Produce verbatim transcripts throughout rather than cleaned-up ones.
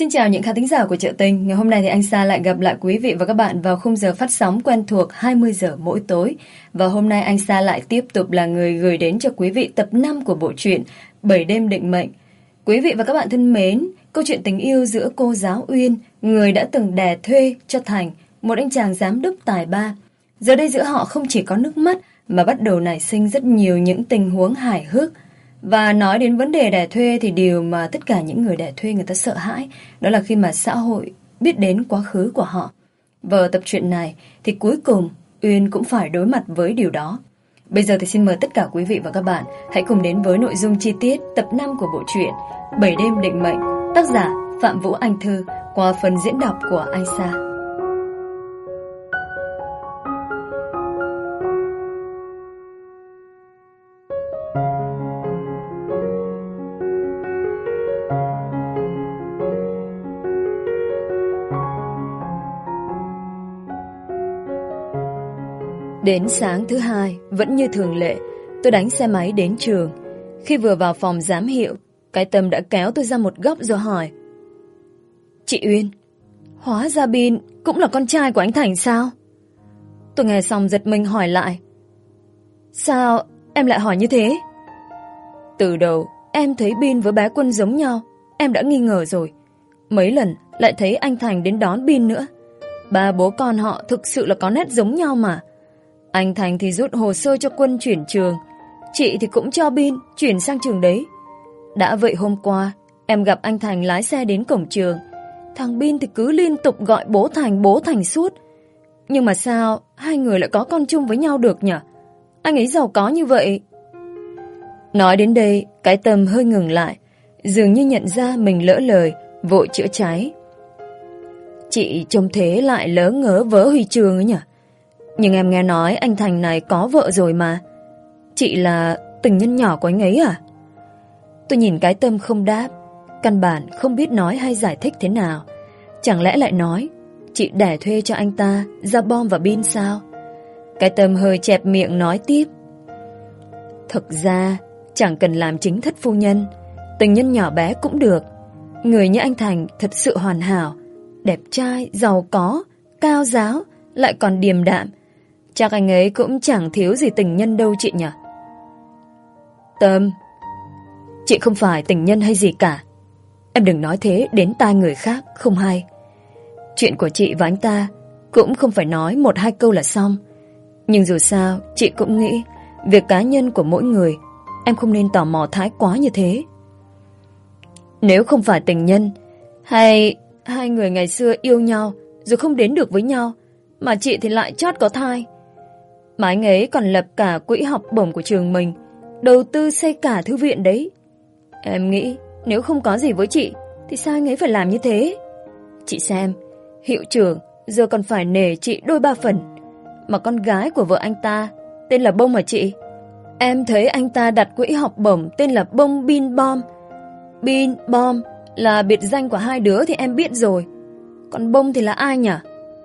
Xin chào những khán thính giả của Chợ Tình. Ngày hôm nay thì anh Sa lại gặp lại quý vị và các bạn vào khung giờ phát sóng quen thuộc hai mươi giờ mỗi tối. Và hôm nay anh Sa lại tiếp tục là người gửi đến cho quý vị tập năm của bộ truyện Bảy Đêm Định Mệnh. Quý vị và các bạn thân mến, câu chuyện tình yêu giữa cô giáo Uyên, người đã từng đè thuê cho Thành, một anh chàng giám đốc tài ba. Giờ đây giữa họ không chỉ có nước mắt mà bắt đầu nảy sinh rất nhiều những tình huống hài hước. Và nói đến vấn đề đẻ thuê thì điều mà tất cả những người đẻ thuê người ta sợ hãi đó là khi mà xã hội biết đến quá khứ của họ. Và ở tập truyện này thì cuối cùng Uyên cũng phải đối mặt với điều đó. Bây giờ thì xin mời tất cả quý vị và các bạn hãy cùng đến với nội dung chi tiết tập năm của bộ truyện Bảy Đêm Định Mệnh, tác giả Phạm Vũ Anh Thư, qua phần diễn đọc của anh Sa. Đến sáng thứ hai, vẫn như thường lệ, tôi đánh xe máy đến trường. Khi vừa vào phòng giám hiệu, cái Tâm đã kéo tôi ra một góc rồi hỏi: Chị Uyên, hóa ra Bin cũng là con trai của anh Thành sao? Tôi nghe xong giật mình hỏi lại: Sao em lại hỏi như thế? Từ đầu em thấy Bin với bé Quân giống nhau, em đã nghi ngờ rồi. Mấy lần lại thấy anh Thành đến đón Bin nữa. Ba bố con họ thực sự là có nét giống nhau mà. Anh Thành thì rút hồ sơ cho Quân chuyển trường, chị thì cũng cho Bin chuyển sang trường đấy. Đã vậy hôm qua em gặp anh Thành lái xe đến cổng trường, thằng Bin thì cứ liên tục gọi bố Thành bố Thành suốt. Nhưng mà sao hai người lại có con chung với nhau được nhỉ? Anh ấy giàu có như vậy. Nói đến đây, cái Tâm hơi ngừng lại, dường như nhận ra mình lỡ lời, vội chữa cháy. Chị trông thế lại lỡ ngớ vớ Huy Trường ấy nhỉ? Nhưng em nghe nói anh Thành này có vợ rồi mà. Chị là tình nhân nhỏ của anh ấy à? Tôi nhìn cái Tâm không đáp, căn bản không biết nói hay giải thích thế nào. Chẳng lẽ lại nói chị đẻ thuê cho anh ta ra bom và Bin sao? Cái Tâm hơi chẹp miệng nói tiếp: Thực ra chẳng cần làm chính thất phu nhân, tình nhân nhỏ bé cũng được. Người như anh Thành thật sự hoàn hảo, đẹp trai, giàu có, cao giáo, lại còn điềm đạm. Chắc anh ấy cũng chẳng thiếu gì tình nhân đâu chị nhỉ? Tâm, chị không phải tình nhân hay gì cả. Em đừng nói thế đến tai người khác không hay. Chuyện của chị và anh ta cũng không phải nói một hai câu là xong. Nhưng dù sao chị cũng nghĩ việc cá nhân của mỗi người, em không nên tò mò thái quá như thế. Nếu không phải tình nhân, hay hai người ngày xưa yêu nhau rồi không đến được với nhau, mà chị thì lại chót có thai. Mà anh ấy còn lập cả quỹ học bổng của trường mình, đầu tư xây cả thư viện đấy. Em nghĩ nếu không có gì với chị thì sao anh ấy phải làm như thế? Chị xem, hiệu trưởng giờ còn phải nể chị đôi ba phần. Mà con gái của vợ anh ta tên là Bông mà chị. Em thấy anh ta đặt quỹ học bổng tên là Bông Bin Bom. Bin Bom là biệt danh của hai đứa thì em biết rồi. Còn Bông thì là ai nhỉ?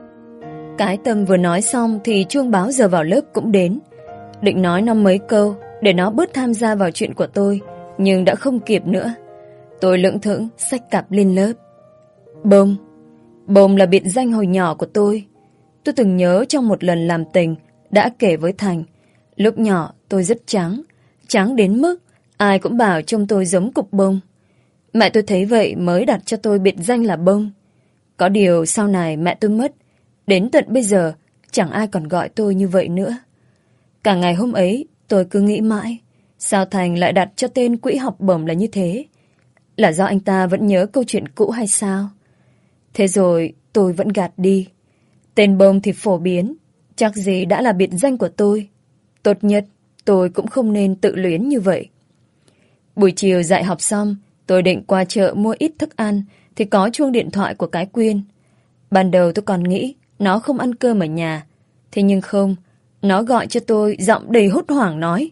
Cái Tâm vừa nói xong thì chuông báo giờ vào lớp cũng đến. Định nói nó mấy câu để nó bớt tham gia vào chuyện của tôi, nhưng đã không kịp nữa. Tôi lững thững xách cặp lên lớp. Bông Bông là biệt danh hồi nhỏ của tôi. Tôi từng nhớ trong một lần làm tình đã kể với Thành, lúc nhỏ tôi rất trắng, trắng đến mức ai cũng bảo trông tôi giống cục bông. Mẹ tôi thấy vậy mới đặt cho tôi biệt danh là Bông. Có điều sau này mẹ tôi mất, đến tận bây giờ chẳng ai còn gọi tôi như vậy nữa. Cả ngày hôm ấy tôi cứ nghĩ mãi, sao Thành lại đặt cho tên quỹ học bổng là như thế? Là do anh ta vẫn nhớ câu chuyện cũ hay sao? Thế rồi tôi vẫn gạt đi. Tên Bông thì phổ biến, chắc gì đã là biệt danh của tôi. Tốt nhất tôi cũng không nên tự luyến như vậy. Buổi chiều dạy học xong, tôi định qua chợ mua ít thức ăn thì có chuông điện thoại của cái Quyên. Ban đầu tôi còn nghĩ nó không ăn cơm ở nhà. Thế nhưng không, nó gọi cho tôi giọng đầy hốt hoảng nói: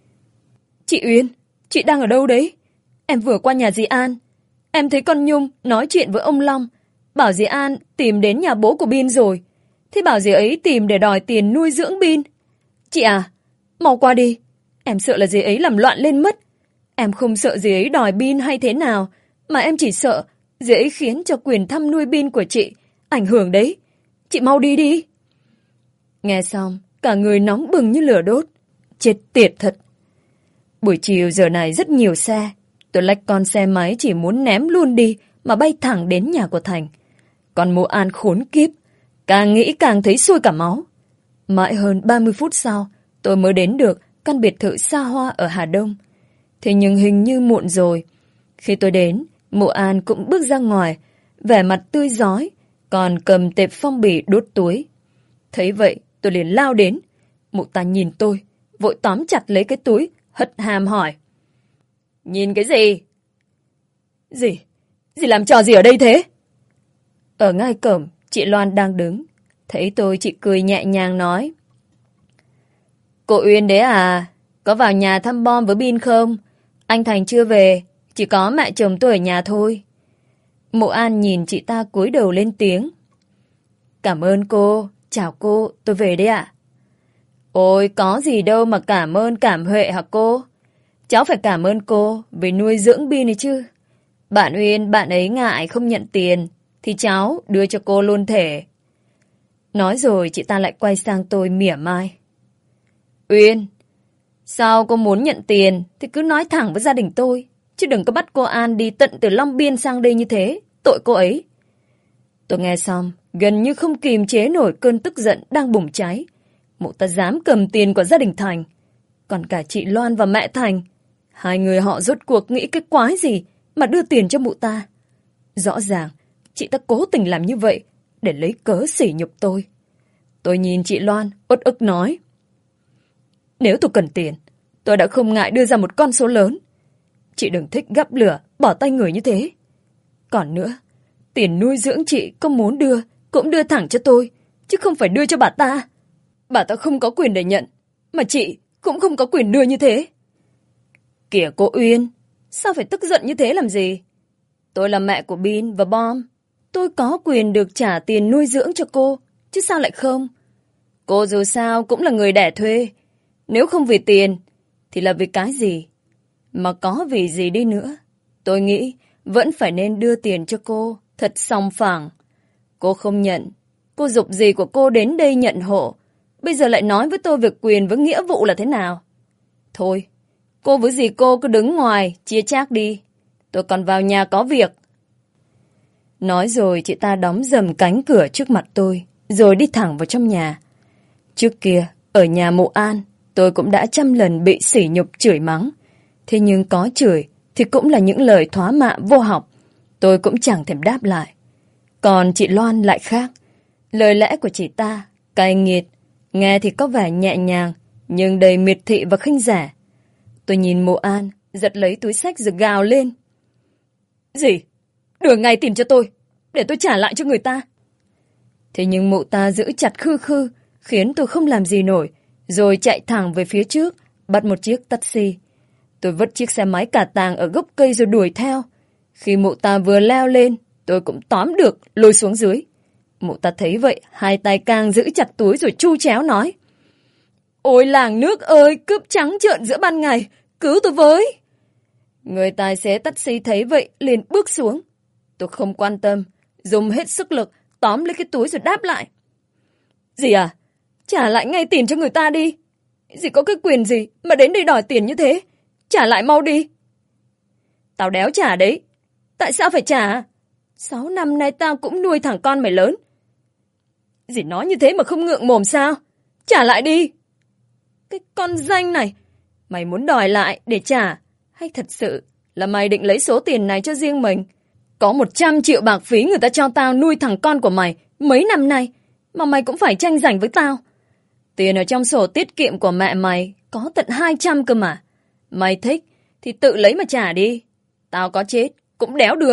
Chị Uyên, chị đang ở đâu đấy? Em vừa qua nhà dì An. Em thấy con Nhung nói chuyện với ông Long, bảo dì An tìm đến nhà bố của Bin rồi. Thế bảo dì ấy tìm để đòi tiền nuôi dưỡng Bin. Chị à, mau qua đi. Em sợ là dì ấy làm loạn lên mất. Em không sợ dì ấy đòi Bin hay thế nào, mà em chỉ sợ dễ khiến cho quyền thăm nuôi Bin của chị ảnh hưởng đấy. Chị mau đi đi. Nghe xong, cả người nóng bừng như lửa đốt. Chết tiệt thật. Buổi chiều giờ này rất nhiều xe. Tôi lách con xe máy chỉ muốn ném luôn đi mà bay thẳng đến nhà của Thành. Còn Mộ An khốn kiếp, càng nghĩ càng thấy sôi cả máu. Mãi hơn ba mươi phút sau, tôi mới đến được căn biệt thự xa hoa ở Hà Đông. Thế nhưng hình như muộn rồi. Khi tôi đến, Mộ An cũng bước ra ngoài, vẻ mặt tươi rói, còn cầm tệp phong bì đốt túi. Thấy vậy, tôi liền lao đến. Mụ ta nhìn tôi, vội tóm chặt lấy cái túi, hất hàm hỏi. Nhìn cái gì? Gì? Dì làm trò gì ở đây thế? Ở ngay cổng, chị Loan đang đứng. Thấy tôi, chị cười nhẹ nhàng nói. Cô Uyên đấy à? Có vào nhà thăm Bom với Bin không? Anh Thành chưa về, chỉ có mẹ chồng tôi ở nhà thôi. Mộ An nhìn chị ta cúi đầu lên tiếng. Cảm ơn cô, chào cô, tôi về đấy ạ. Ôi, có gì đâu mà cảm ơn cảm huệ hả cô? Cháu phải cảm ơn cô vì nuôi dưỡng Bin này chứ. Bạn Uyên, bạn ấy ngại không nhận tiền, thì cháu đưa cho cô luôn thể. Nói rồi chị ta lại quay sang tôi mỉa mai. Uyên, sao cô muốn nhận tiền thì cứ nói thẳng với gia đình tôi, chứ đừng có bắt cô An đi tận từ Long Biên sang đây như thế, tội cô ấy. Tôi nghe xong, gần như không kìm chế nổi cơn tức giận đang bùng cháy. Mụ ta dám cầm tiền của gia đình Thành. Còn cả chị Loan và mẹ Thành, hai người họ rốt cuộc nghĩ cái quái gì mà đưa tiền cho mụ ta. Rõ ràng, chị ta cố tình làm như vậy để lấy cớ sỉ nhục tôi. Tôi nhìn chị Loan, uất ức nói. Nếu tôi cần tiền, tôi đã không ngại đưa ra một con số lớn. Chị đừng thích gắp lửa, bỏ tay người như thế. Còn nữa, tiền nuôi dưỡng chị có muốn đưa, cũng đưa thẳng cho tôi, chứ không phải đưa cho bà ta. Bà ta không có quyền để nhận, mà chị cũng không có quyền đưa như thế. Kìa cô Uyên, sao phải tức giận như thế làm gì? Tôi là mẹ của Bin và Bom. Tôi có quyền được trả tiền nuôi dưỡng cho cô, chứ sao lại không? Cô dù sao cũng là người đẻ thuê. Nếu không vì tiền, thì là vì cái gì? Mà có vì gì đi nữa, tôi nghĩ vẫn phải nên đưa tiền cho cô, thật sòng phẳng. Cô không nhận, cô giục gì của cô đến đây nhận hộ, bây giờ lại nói với tôi việc quyền với nghĩa vụ là thế nào? Thôi, cô với dì cô cứ đứng ngoài, chia chác đi. Tôi còn vào nhà có việc. Nói rồi chị ta đóng dầm cánh cửa trước mặt tôi, rồi đi thẳng vào trong nhà. Trước kia, ở nhà Mộ An, tôi cũng đã trăm lần bị sỉ nhục chửi mắng. Thế nhưng có chửi thì cũng là những lời thóa mạ vô học. Tôi cũng chẳng thèm đáp lại. Còn chị Loan lại khác. Lời lẽ của chị ta cay nghiệt, nghe thì có vẻ nhẹ nhàng, nhưng đầy miệt thị và khinh rẻ. Tôi nhìn Mộ An, giật lấy túi xách rồi gào lên. Gì? Đưa ngay tiền cho tôi, để tôi trả lại cho người ta. Thế nhưng mụ ta giữ chặt khư khư, khiến tôi không làm gì nổi, rồi chạy thẳng về phía trước, bắt một chiếc taxi. Tôi vứt chiếc xe máy cả tàng ở gốc cây rồi đuổi theo. Khi mụ ta vừa leo lên, tôi cũng tóm được, lôi xuống dưới. Mụ ta thấy vậy, hai tay càng giữ chặt túi rồi chu chéo nói. Ôi làng nước ơi, cướp trắng trợn giữa ban ngày, cứu tôi với. Người tài xế taxi thấy vậy, liền bước xuống. Tôi không quan tâm, dùng hết sức lực, tóm lấy cái túi rồi đáp lại. Dì à, trả lại ngay tiền cho người ta đi. Dì có cái quyền gì mà đến đây đòi tiền như thế? Trả lại mau đi. Tao đéo trả đấy. Tại sao phải trả? Sáu năm nay tao cũng nuôi thằng con mày lớn. Dì nói như thế mà không ngượng mồm sao? Trả lại đi. Cái con danh này, mày muốn đòi lại để trả, hay thật sự là mày định lấy số tiền này cho riêng mình? Có một trăm triệu bạc phí người ta cho tao nuôi thằng con của mày mấy năm nay, mà mày cũng phải tranh giành với tao. Tiền ở trong sổ tiết kiệm của mẹ mày có tận hai trăm cơ mà. Mày thích thì tự lấy mà trả đi. Tao có chết cũng đéo đưa.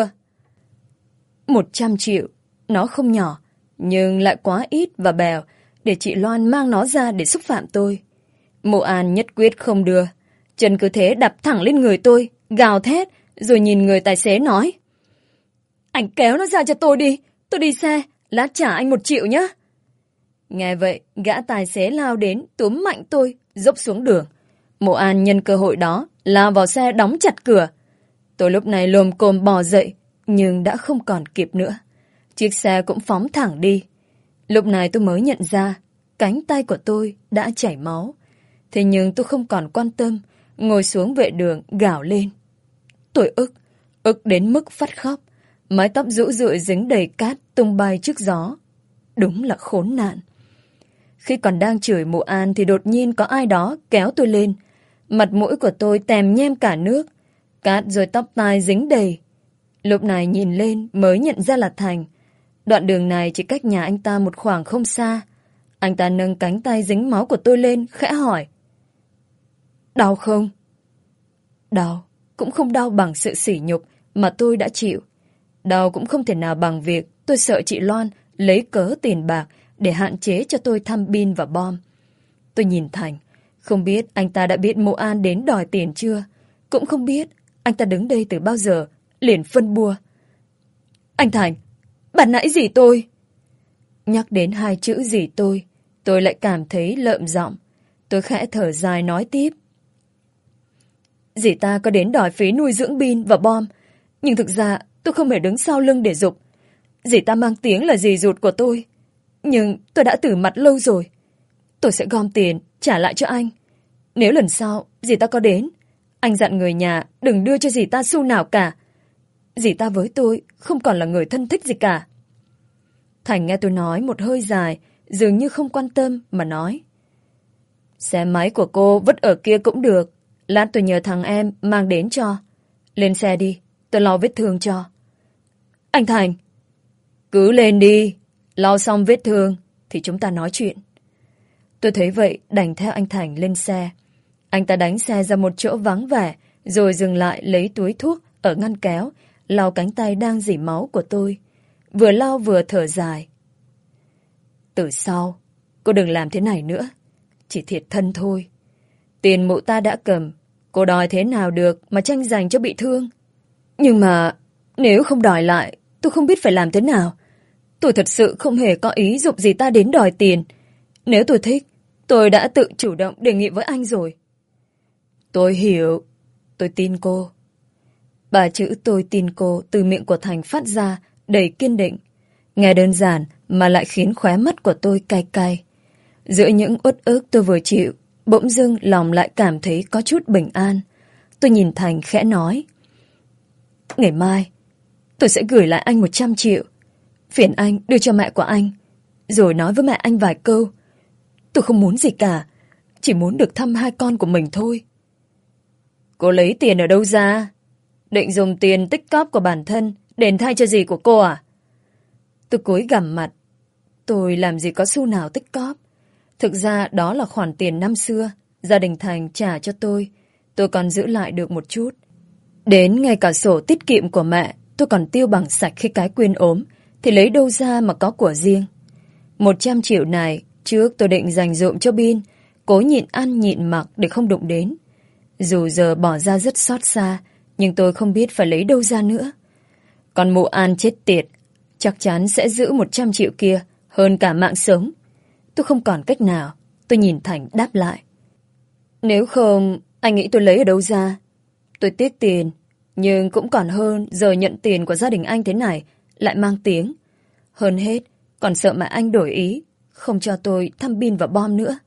Một trăm triệu, nó không nhỏ, nhưng lại quá ít và bèo để chị Loan mang nó ra để xúc phạm tôi. Mộ An nhất quyết không đưa. Chân cứ thế đập thẳng lên người tôi, gào thét, rồi nhìn người tài xế nói. Anh kéo nó ra cho tôi đi, tôi đi xe, lát trả anh một triệu nhé. Nghe vậy, gã tài xế lao đến, túm mạnh tôi, dốc xuống đường. Mộ An nhân cơ hội đó, lao vào xe đóng chặt cửa. Tôi lúc này lồm cồm bò dậy, Nhưng đã không còn kịp nữa. Chiếc xe cũng phóng thẳng đi. Lúc này tôi mới nhận ra cánh tay của tôi đã chảy máu. Thế nhưng tôi không còn quan tâm, ngồi xuống vệ đường gào lên. Tôi ức, ức đến mức phát khóc. Mái tóc rũ rượi dính đầy cát tung bay trước gió. Đúng là khốn nạn. Khi còn đang chửi mụ An thì đột nhiên có ai đó kéo tôi lên. Mặt mũi của tôi tèm nhem cả nước. Cát rồi tóc tai dính đầy. Lúc này nhìn lên mới nhận ra là Thành. Đoạn đường này chỉ cách nhà anh ta một khoảng không xa. Anh ta nâng cánh tay dính máu của tôi lên, khẽ hỏi. Đau không? Đau, cũng không đau bằng sự sỉ nhục mà tôi đã chịu. Đau cũng không thể nào bằng việc tôi sợ chị Loan lấy cớ tiền bạc để hạn chế cho tôi thăm pin và bom. Tôi nhìn Thành, không biết anh ta đã biết mụ An đến đòi tiền chưa, cũng không biết anh ta đứng đây từ bao giờ, liền phân bua. Anh Thành, bạn nãy dì tôi. Nhắc đến hai chữ dì tôi, tôi lại cảm thấy lợm giọng. Tôi khẽ thở dài nói tiếp. Dì ta có đến đòi phí nuôi dưỡng pin và bom, nhưng thực ra tôi không hề đứng sau lưng để giục. Dì ta mang tiếng là dì ruột của tôi, nhưng tôi đã tử mặt lâu rồi. Tôi sẽ gom tiền trả lại cho anh. Nếu lần sau dì ta có đến, anh dặn người nhà đừng đưa cho dì ta xu nào cả. Dì ta với tôi không còn là người thân thích gì cả. Thành nghe tôi nói một hơi dài, dường như không quan tâm mà nói. Xe máy của cô vứt ở kia cũng được. Lát tôi nhờ thằng em mang đến cho. Lên xe đi, tôi lau vết thương cho. Anh Thành, cứ lên đi, lau xong vết thương thì chúng ta nói chuyện. Tôi thấy vậy đành theo anh Thành lên xe. Anh ta đánh xe ra một chỗ vắng vẻ, rồi dừng lại lấy túi thuốc ở ngăn kéo, lau cánh tay đang rỉ máu của tôi. Vừa lau vừa thở dài. Từ sau, cô đừng làm thế này nữa. Chỉ thiệt thân thôi. Tiền mụ ta đã cầm, cô đòi thế nào được mà tranh giành cho bị thương. Nhưng mà nếu không đòi lại, tôi không biết phải làm thế nào. Tôi thật sự không hề có ý giục gì ta đến đòi tiền. Nếu tôi thích, tôi đã tự chủ động đề nghị với anh rồi. Tôi hiểu, tôi tin cô. Ba chữ tôi tin cô từ miệng của Thành phát ra đầy kiên định. Nghe đơn giản mà lại khiến khóe mắt của tôi cay cay. Giữa những uất ức tôi vừa chịu, bỗng dưng lòng lại cảm thấy có chút bình an. Tôi nhìn Thành khẽ nói. Ngày mai, tôi sẽ gửi lại anh một trăm triệu. Phiền anh đưa cho mẹ của anh, rồi nói với mẹ anh vài câu. Tôi không muốn gì cả, chỉ muốn được thăm hai con của mình thôi. Cô lấy tiền ở đâu ra? Định dùng tiền tích cóp của bản thân đền thay cho gì của cô à? Tôi cúi gằm mặt. Tôi làm gì có xu nào tích cóp. Thực ra đó là khoản tiền năm xưa gia đình Thành trả cho tôi. Tôi còn giữ lại được một chút. Đến ngay cả sổ tiết kiệm của mẹ tôi còn tiêu bằng sạch khi cái Quyên ốm, thì lấy đâu ra mà có của riêng. Một trăm triệu này trước tôi định dành dụm cho Bin, cố nhịn ăn nhịn mặc để không đụng đến. Dù giờ bỏ ra rất xót xa, nhưng tôi không biết phải lấy đâu ra nữa. Còn mụ An chết tiệt, chắc chắn sẽ giữ một trăm triệu kia hơn cả mạng sống. Tôi không còn cách nào. Tôi nhìn Thành đáp lại. Nếu không, anh nghĩ tôi lấy ở đâu ra? Tôi tiếc tiền, nhưng cũng còn hơn giờ nhận tiền của gia đình anh thế này lại mang tiếng. Hơn hết, còn sợ mẹ anh đổi ý, không cho tôi thăm pin và bom nữa.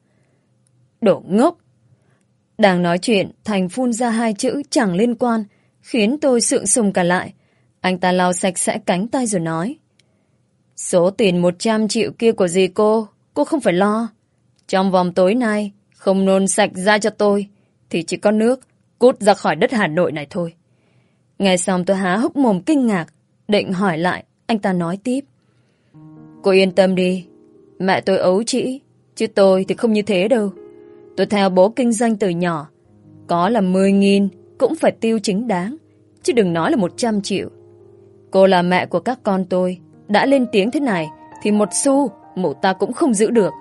Đồ ngốc! Đang nói chuyện, Thành phun ra hai chữ chẳng liên quan, khiến tôi sượng sùng cả lại. Anh ta lau sạch sẽ cánh tay rồi nói. Số tiền một trăm triệu kia của dì cô, cô không phải lo. Trong vòng tối nay, không nôn sạch ra cho tôi, thì chỉ có nước cút ra khỏi đất Hà Nội này thôi. Nghe xong tôi há hốc mồm kinh ngạc, định hỏi lại, anh ta nói tiếp. Cô yên tâm đi, mẹ tôi ấu trĩ, chứ tôi thì không như thế đâu. Tôi theo bố kinh doanh từ nhỏ, có là mười nghìn cũng phải tiêu chính đáng, chứ đừng nói là một trăm triệu. Cô là mẹ của các con tôi, đã lên tiếng thế này thì một xu mụ ta cũng không giữ được.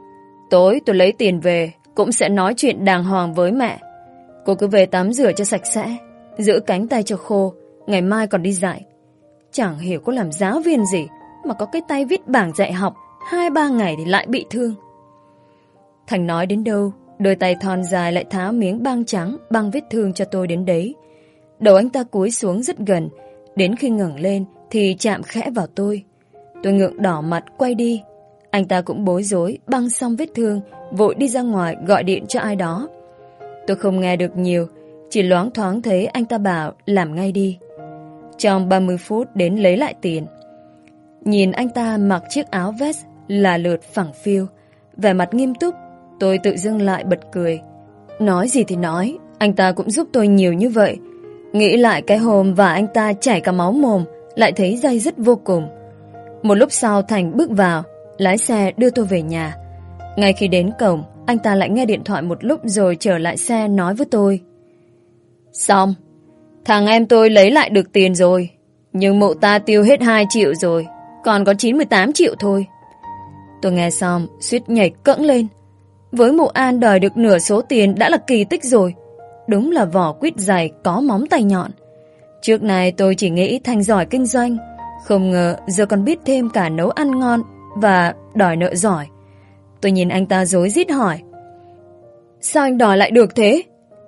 Tối tôi lấy tiền về cũng sẽ nói chuyện đàng hoàng với mẹ. Cô cứ về tắm rửa cho sạch sẽ, giữ cánh tay cho khô, ngày mai còn đi dạy. Chẳng hiểu có làm giáo viên gì mà có cái tay viết bảng dạy học, hai ba ngày thì lại bị thương. Thành nói đến đâu, đôi tay thon dài lại tháo miếng băng trắng băng vết thương cho tôi đến đấy. Đầu anh ta cúi xuống rất gần, Đến khi ngẩng lên thì chạm khẽ vào tôi. Tôi ngượng đỏ mặt quay đi. Anh ta cũng bối rối, băng xong vết thương, vội đi ra ngoài gọi điện cho ai đó. Tôi không nghe được nhiều, chỉ loáng thoáng thấy anh ta bảo làm ngay đi. Trong ba mươi phút đến lấy lại tiền. Nhìn anh ta mặc chiếc áo vest là lượt phẳng phiu, vẻ mặt nghiêm túc, tôi tự dưng lại bật cười. Nói gì thì nói, anh ta cũng giúp tôi nhiều như vậy. Nghĩ lại cái hôm và anh ta chảy cả máu mồm, lại thấy day dứt vô cùng. Một lúc sau Thành bước vào, lái xe đưa tôi về nhà. Ngay khi đến cổng, anh ta lại nghe điện thoại một lúc rồi trở lại xe nói với tôi. Xong, thằng em tôi lấy lại được tiền rồi, nhưng mụ ta tiêu hết hai triệu rồi, còn có chín mươi tám triệu thôi. Tôi nghe xong, suýt nhảy cẫng lên. Với mụ An đòi được nửa số tiền đã là kỳ tích rồi. Đúng là vỏ quýt dày có móng tay nhọn. Trước này tôi chỉ nghĩ Thành giỏi kinh doanh, không ngờ giờ còn biết thêm cả nấu ăn ngon và đòi nợ giỏi. Tôi nhìn anh ta rối rít hỏi. Sao anh đòi lại được thế?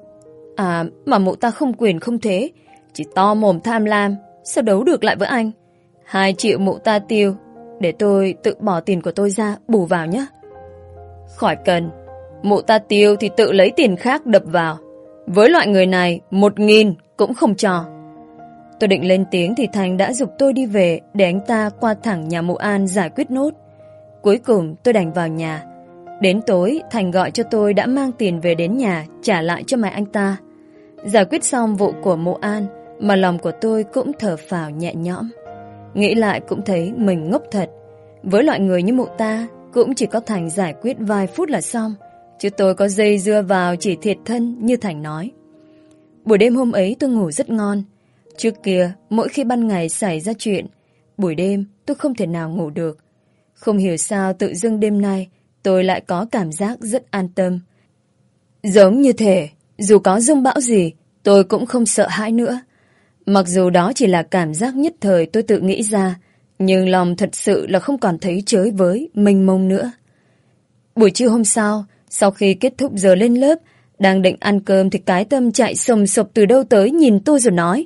À, mà mụ ta không quyền không thế, chỉ to mồm tham lam, sao đấu được lại với anh? Hai triệu mụ ta tiêu, để tôi tự bỏ tiền của tôi ra bù vào nhé. Khỏi cần, mụ ta tiêu thì tự lấy tiền khác đập vào. Với loại người này, một nghìn cũng không cho. Tôi định lên tiếng thì Thành đã giục tôi đi về để anh ta qua thẳng nhà mụ An giải quyết nốt. Cuối cùng tôi đành vào nhà. Đến tối, Thành gọi cho tôi đã mang tiền về đến nhà trả lại cho mẹ anh ta. Giải quyết xong vụ của mụ An mà lòng của tôi cũng thở phào nhẹ nhõm. Nghĩ lại cũng thấy mình ngốc thật. Với loại người như mụ ta, cũng chỉ có Thành giải quyết vài phút là xong, chứ tôi có dây dưa vào chỉ thiệt thân như Thành nói. Buổi đêm hôm ấy tôi ngủ rất ngon. Trước kia, mỗi khi ban ngày xảy ra chuyện, buổi đêm tôi không thể nào ngủ được. Không hiểu sao tự dưng đêm nay tôi lại có cảm giác rất an tâm. Giống như thể, dù có giông bão gì, tôi cũng không sợ hãi nữa. Mặc dù đó chỉ là cảm giác nhất thời tôi tự nghĩ ra, nhưng lòng thật sự là không còn thấy chới với, mênh mông nữa. Buổi trưa hôm sau, sau khi kết thúc giờ lên lớp, đang định ăn cơm thì cái Tâm chạy sầm sộc từ đâu tới nhìn tôi rồi nói.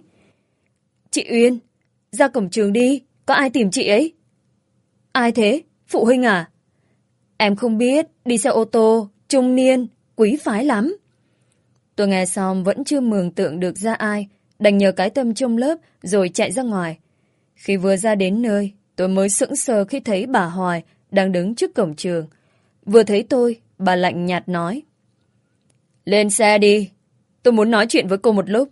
Chị Uyên, ra cổng trường đi, có ai tìm chị ấy? Ai thế? Phụ huynh à? Em không biết, đi xe ô tô, trung niên, quý phái lắm. Tôi nghe xong vẫn chưa mường tượng được ra ai, đành nhờ cái Tâm trong lớp rồi chạy ra ngoài. Khi vừa ra đến nơi, tôi mới sững sờ khi thấy bà Hoài đang đứng trước cổng trường. Vừa thấy tôi, bà lạnh nhạt nói. Lên xe đi, tôi muốn nói chuyện với cô một lúc.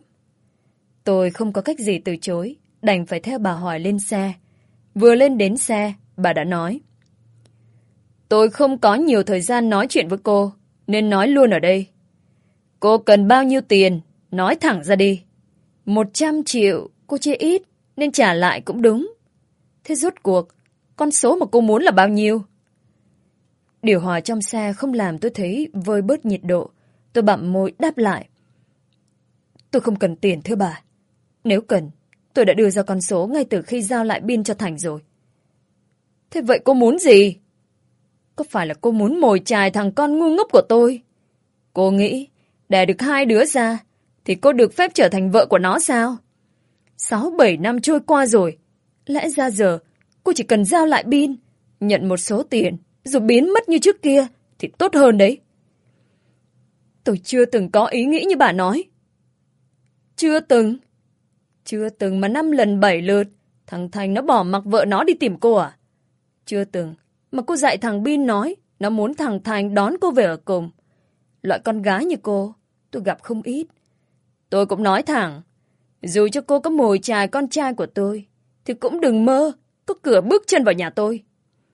Tôi không có cách gì từ chối, đành phải theo bà Hoài lên xe. Vừa lên đến xe, bà đã nói. Tôi không có nhiều thời gian nói chuyện với cô, nên nói luôn ở đây. Cô cần bao nhiêu tiền, nói thẳng ra đi. Một trăm triệu, cô chê ít, nên trả lại cũng đúng. Thế rốt cuộc, con số mà cô muốn là bao nhiêu? Điều hòa trong xe không làm tôi thấy vơi bớt nhiệt độ. Tôi bặm môi đáp lại. Tôi không cần tiền thưa bà. Nếu cần, tôi đã đưa ra con số ngay từ khi giao lại pin cho Thành rồi. Thế vậy cô muốn gì? Có phải là cô muốn mồi chài thằng con ngu ngốc của tôi? Cô nghĩ, đẻ được hai đứa ra, thì cô được phép trở thành vợ của nó sao? Sáu bảy năm trôi qua rồi, lẽ ra giờ cô chỉ cần giao lại pin, nhận một số tiền, rồi biến mất như trước kia, thì tốt hơn đấy. Tôi chưa từng có ý nghĩ như bà nói. Chưa từng? Chưa từng mà năm lần bảy lượt, thằng Thành nó bỏ mặc vợ nó đi tìm cô à? Chưa từng, mà cô dạy thằng Bin nói, nó muốn thằng Thành đón cô về ở cùng. Loại con gái như cô, tôi gặp không ít. Tôi cũng nói thẳng, dù cho cô có mồi chài con trai của tôi, thì cũng đừng mơ, có cửa bước chân vào nhà tôi.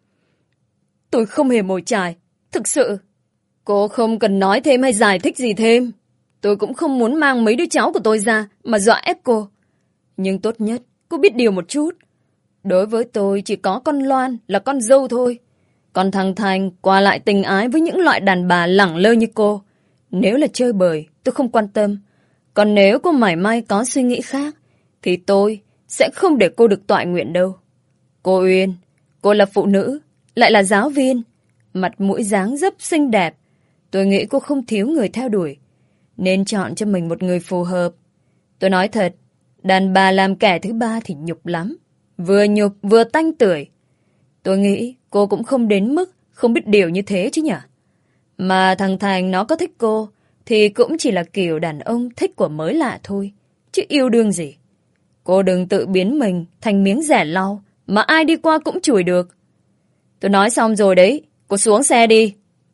Tôi không hề mồi chài, thực sự. Cô không cần nói thêm hay giải thích gì thêm. Tôi cũng không muốn mang mấy đứa cháu của tôi ra mà dọa ép cô. Nhưng tốt nhất, cô biết điều một chút. Đối với tôi chỉ có con Loan là con dâu thôi. Còn thằng Thành qua lại tình ái với những loại đàn bà lẳng lơ như cô. Nếu là chơi bời, tôi không quan tâm. Còn nếu cô mảy may có suy nghĩ khác, thì tôi sẽ không để cô được toại nguyện đâu. Cô Uyên, cô là phụ nữ, lại là giáo viên. Mặt mũi dáng dấp xinh đẹp. Tôi nghĩ cô không thiếu người theo đuổi. Nên chọn cho mình một người phù hợp. Tôi nói thật, Đàn bà làm kẻ thứ ba thì nhục lắm. Vừa nhục vừa tanh tưởi. Tôi nghĩ cô cũng không đến mức không biết điều như thế chứ nhỉ? Mà thằng Thành nó có thích cô thì cũng chỉ là kiểu đàn ông thích của mới lạ thôi. Chứ yêu đương gì. Cô đừng tự biến mình thành miếng rẻ lau mà ai đi qua cũng chửi được. Tôi nói xong rồi đấy. Cô xuống xe đi.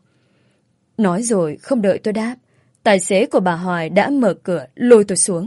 Nói rồi không đợi tôi đáp, tài xế của bà Hoài đã mở cửa lôi tôi xuống.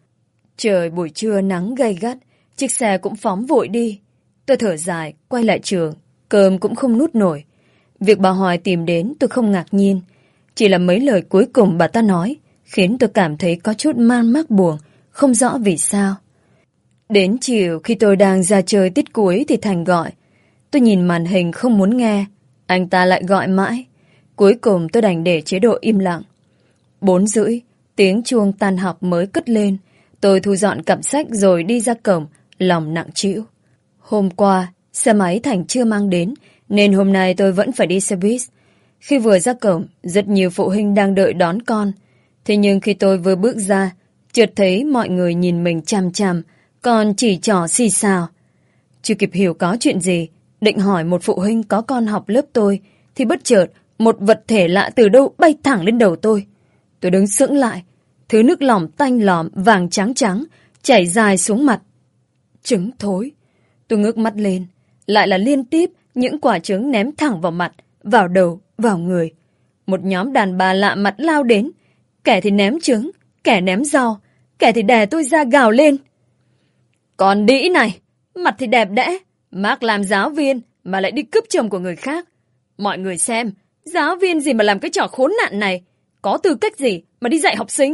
Trời buổi trưa nắng gay gắt, chiếc xe cũng phóng vội đi. Tôi thở dài, quay lại trường, cơm cũng không nuốt nổi. Việc bà Hoài tìm đến tôi không ngạc nhiên. Chỉ là mấy lời cuối cùng bà ta nói, khiến tôi cảm thấy có chút man mác buồn, không rõ vì sao. Đến chiều khi tôi đang ra chơi tiết cuối thì Thành gọi. Tôi nhìn màn hình không muốn nghe, anh ta lại gọi mãi. Cuối cùng tôi đành để chế độ im lặng. Bốn rưỡi, tiếng chuông tan học mới cất lên. Tôi thu dọn cặp sách rồi đi ra cổng, lòng nặng trĩu. Hôm qua, xe máy Thành chưa mang đến, nên hôm nay tôi vẫn phải đi xe buýt. Khi vừa ra cổng, rất nhiều phụ huynh đang đợi đón con. Thế nhưng khi tôi vừa bước ra, chợt thấy mọi người nhìn mình chằm chằm, còn chỉ trỏ xì xào. Chưa kịp hiểu có chuyện gì, định hỏi một phụ huynh có con học lớp tôi, thì bất chợt một vật thể lạ từ đâu bay thẳng lên đầu tôi. Tôi đứng sững lại, thứ nước lỏng tanh lòm vàng trắng trắng chảy dài xuống mặt. Trứng thối. Tôi ngước mắt lên, lại là liên tiếp những quả trứng ném thẳng vào mặt, vào đầu, vào người. Một nhóm đàn bà lạ mặt lao đến, kẻ thì ném trứng, kẻ ném rau, kẻ thì đè tôi ra gào lên. Còn đĩ này, mặt thì đẹp đẽ, mác làm giáo viên mà lại đi cướp chồng của người khác. Mọi người xem, giáo viên gì mà làm cái trò khốn nạn này, có tư cách gì mà đi dạy học sinh?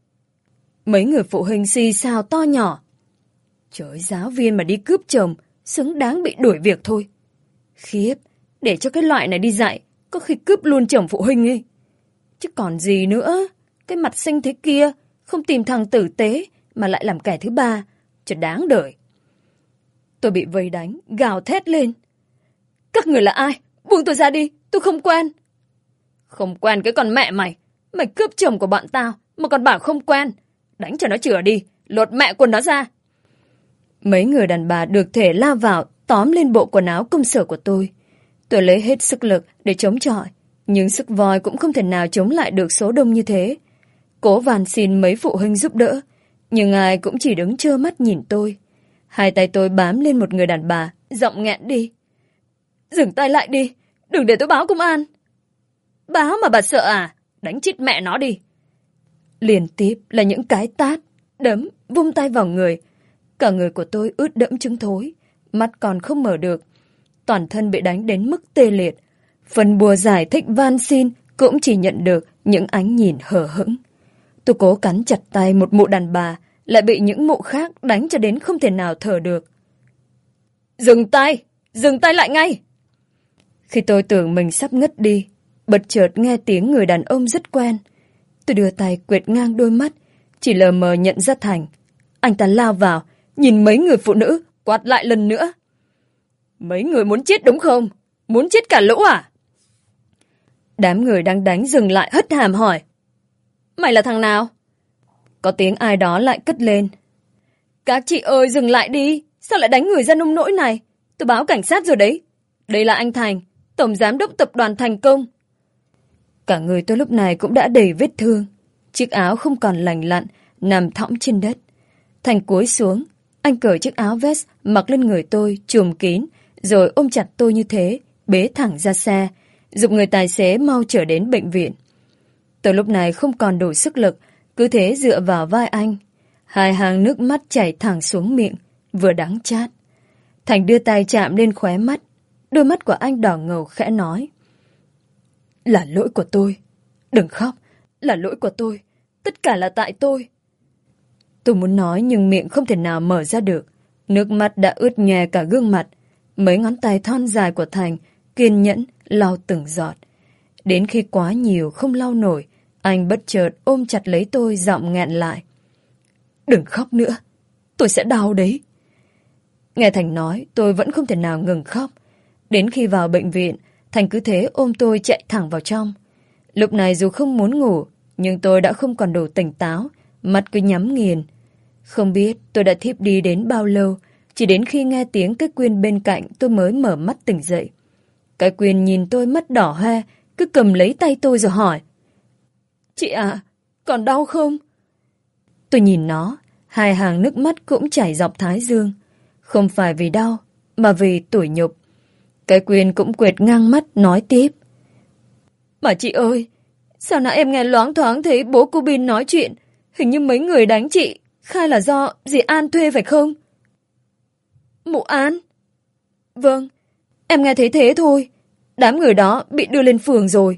Mấy người phụ huynh xì xào to nhỏ. Trời ơi, giáo viên mà đi cướp chồng, xứng đáng bị đuổi việc thôi. Khiếp, để cho cái loại này đi dạy, có khi cướp luôn chồng phụ huynh ấy. Chứ còn gì nữa, cái mặt xinh thế kia, không tìm thằng tử tế mà lại làm kẻ thứ ba, cho đáng đời. Tôi bị vây đánh, gào thét lên. Các người là ai? Buông tôi ra đi, tôi không quen. Không quen cái con mẹ mày. Mày cướp chồng của bọn tao mà còn bảo không quen. Đánh cho nó chửa đi, lột mẹ quần nó ra. Mấy người đàn bà được thể lao vào, tóm lên bộ quần áo công sở của tôi. Tôi lấy hết sức lực để chống chọi, nhưng sức voi cũng không thể nào chống lại được số đông như thế. Cố van xin mấy phụ huynh giúp đỡ, nhưng ai cũng chỉ đứng trơ mắt nhìn tôi. Hai tay tôi bám lên một người đàn bà, giọng nghẹn đi. Dừng tay lại đi, đừng để tôi báo công an. Báo mà bà sợ à? Đánh chết mẹ nó đi. Liên tiếp là những cái tát, đấm, vung tay vào người. Cả người của tôi ướt đẫm trứng thối, mắt còn không mở được. Toàn thân bị đánh đến mức tê liệt. Phần bùa giải thích van xin cũng chỉ nhận được những ánh nhìn hờ hững. Tôi cố cắn chặt tay một mụ đàn bà, lại bị những mụ khác đánh cho đến không thể nào thở được. Dừng tay! Dừng tay lại ngay! Khi tôi tưởng mình sắp ngất đi, bật chợt nghe tiếng người đàn ông rất quen. Tôi đưa tay quệt ngang đôi mắt, chỉ lờ mờ nhận ra Thành. Anh ta lao vào, nhìn mấy người phụ nữ, quát lại lần nữa. Mấy người muốn chết đúng không? Muốn chết cả lũ à? Đám người đang đánh dừng lại hất hàm hỏi. Mày là thằng nào? Có tiếng ai đó lại cất lên. Các chị ơi dừng lại đi, sao lại đánh người ra nông nỗi này? Tôi báo cảnh sát rồi đấy. Đây là anh Thành, tổng giám đốc tập đoàn Thành Công. Cả người tôi lúc này cũng đã đầy vết thương. Chiếc áo không còn lành lặn, nằm thõng trên đất. Thành cúi xuống, anh cởi chiếc áo vest mặc lên người tôi, trùm kín, rồi ôm chặt tôi như thế, bế thẳng ra xe, giục người tài xế mau chở đến bệnh viện. Tôi lúc này không còn đủ sức lực, cứ thế dựa vào vai anh. Hai hàng nước mắt chảy thẳng xuống miệng, vừa đắng chát. Thành đưa tay chạm lên khóe mắt, đôi mắt của anh đỏ ngầu khẽ nói. Là lỗi của tôi. Đừng khóc, là lỗi của tôi. Tất cả là tại tôi. Tôi muốn nói nhưng miệng không thể nào mở ra được. Nước mắt đã ướt nhòe cả gương mặt. Mấy ngón tay thon dài của Thành kiên nhẫn lau từng giọt. Đến khi quá nhiều không lau nổi, anh bất chợt ôm chặt lấy tôi, giọng nghẹn lại. Đừng khóc nữa, tôi sẽ đau đấy. Nghe Thành nói, tôi vẫn không thể nào ngừng khóc. Đến khi vào bệnh viện, Thành cứ thế ôm tôi chạy thẳng vào trong. Lúc này dù không muốn ngủ, nhưng tôi đã không còn đủ tỉnh táo, mắt cứ nhắm nghiền. Không biết tôi đã thiếp đi đến bao lâu, chỉ đến khi nghe tiếng cái Quyên bên cạnh tôi mới mở mắt tỉnh dậy. Cái Quyên nhìn tôi mắt đỏ hoe, cứ cầm lấy tay tôi rồi hỏi. Chị à, còn đau không? Tôi nhìn nó, hai hàng nước mắt cũng chảy dọc thái dương. Không phải vì đau, mà vì tủi nhục. Cái Quyên cũng quệt ngang mắt nói tiếp. Mà chị ơi, sao nãy em nghe loáng thoáng thấy bố cô Bin nói chuyện, hình như mấy người đánh chị, khai là do dì An thuê phải không? Mụ An? Vâng, em nghe thấy thế thôi. Đám người đó bị đưa lên phường rồi.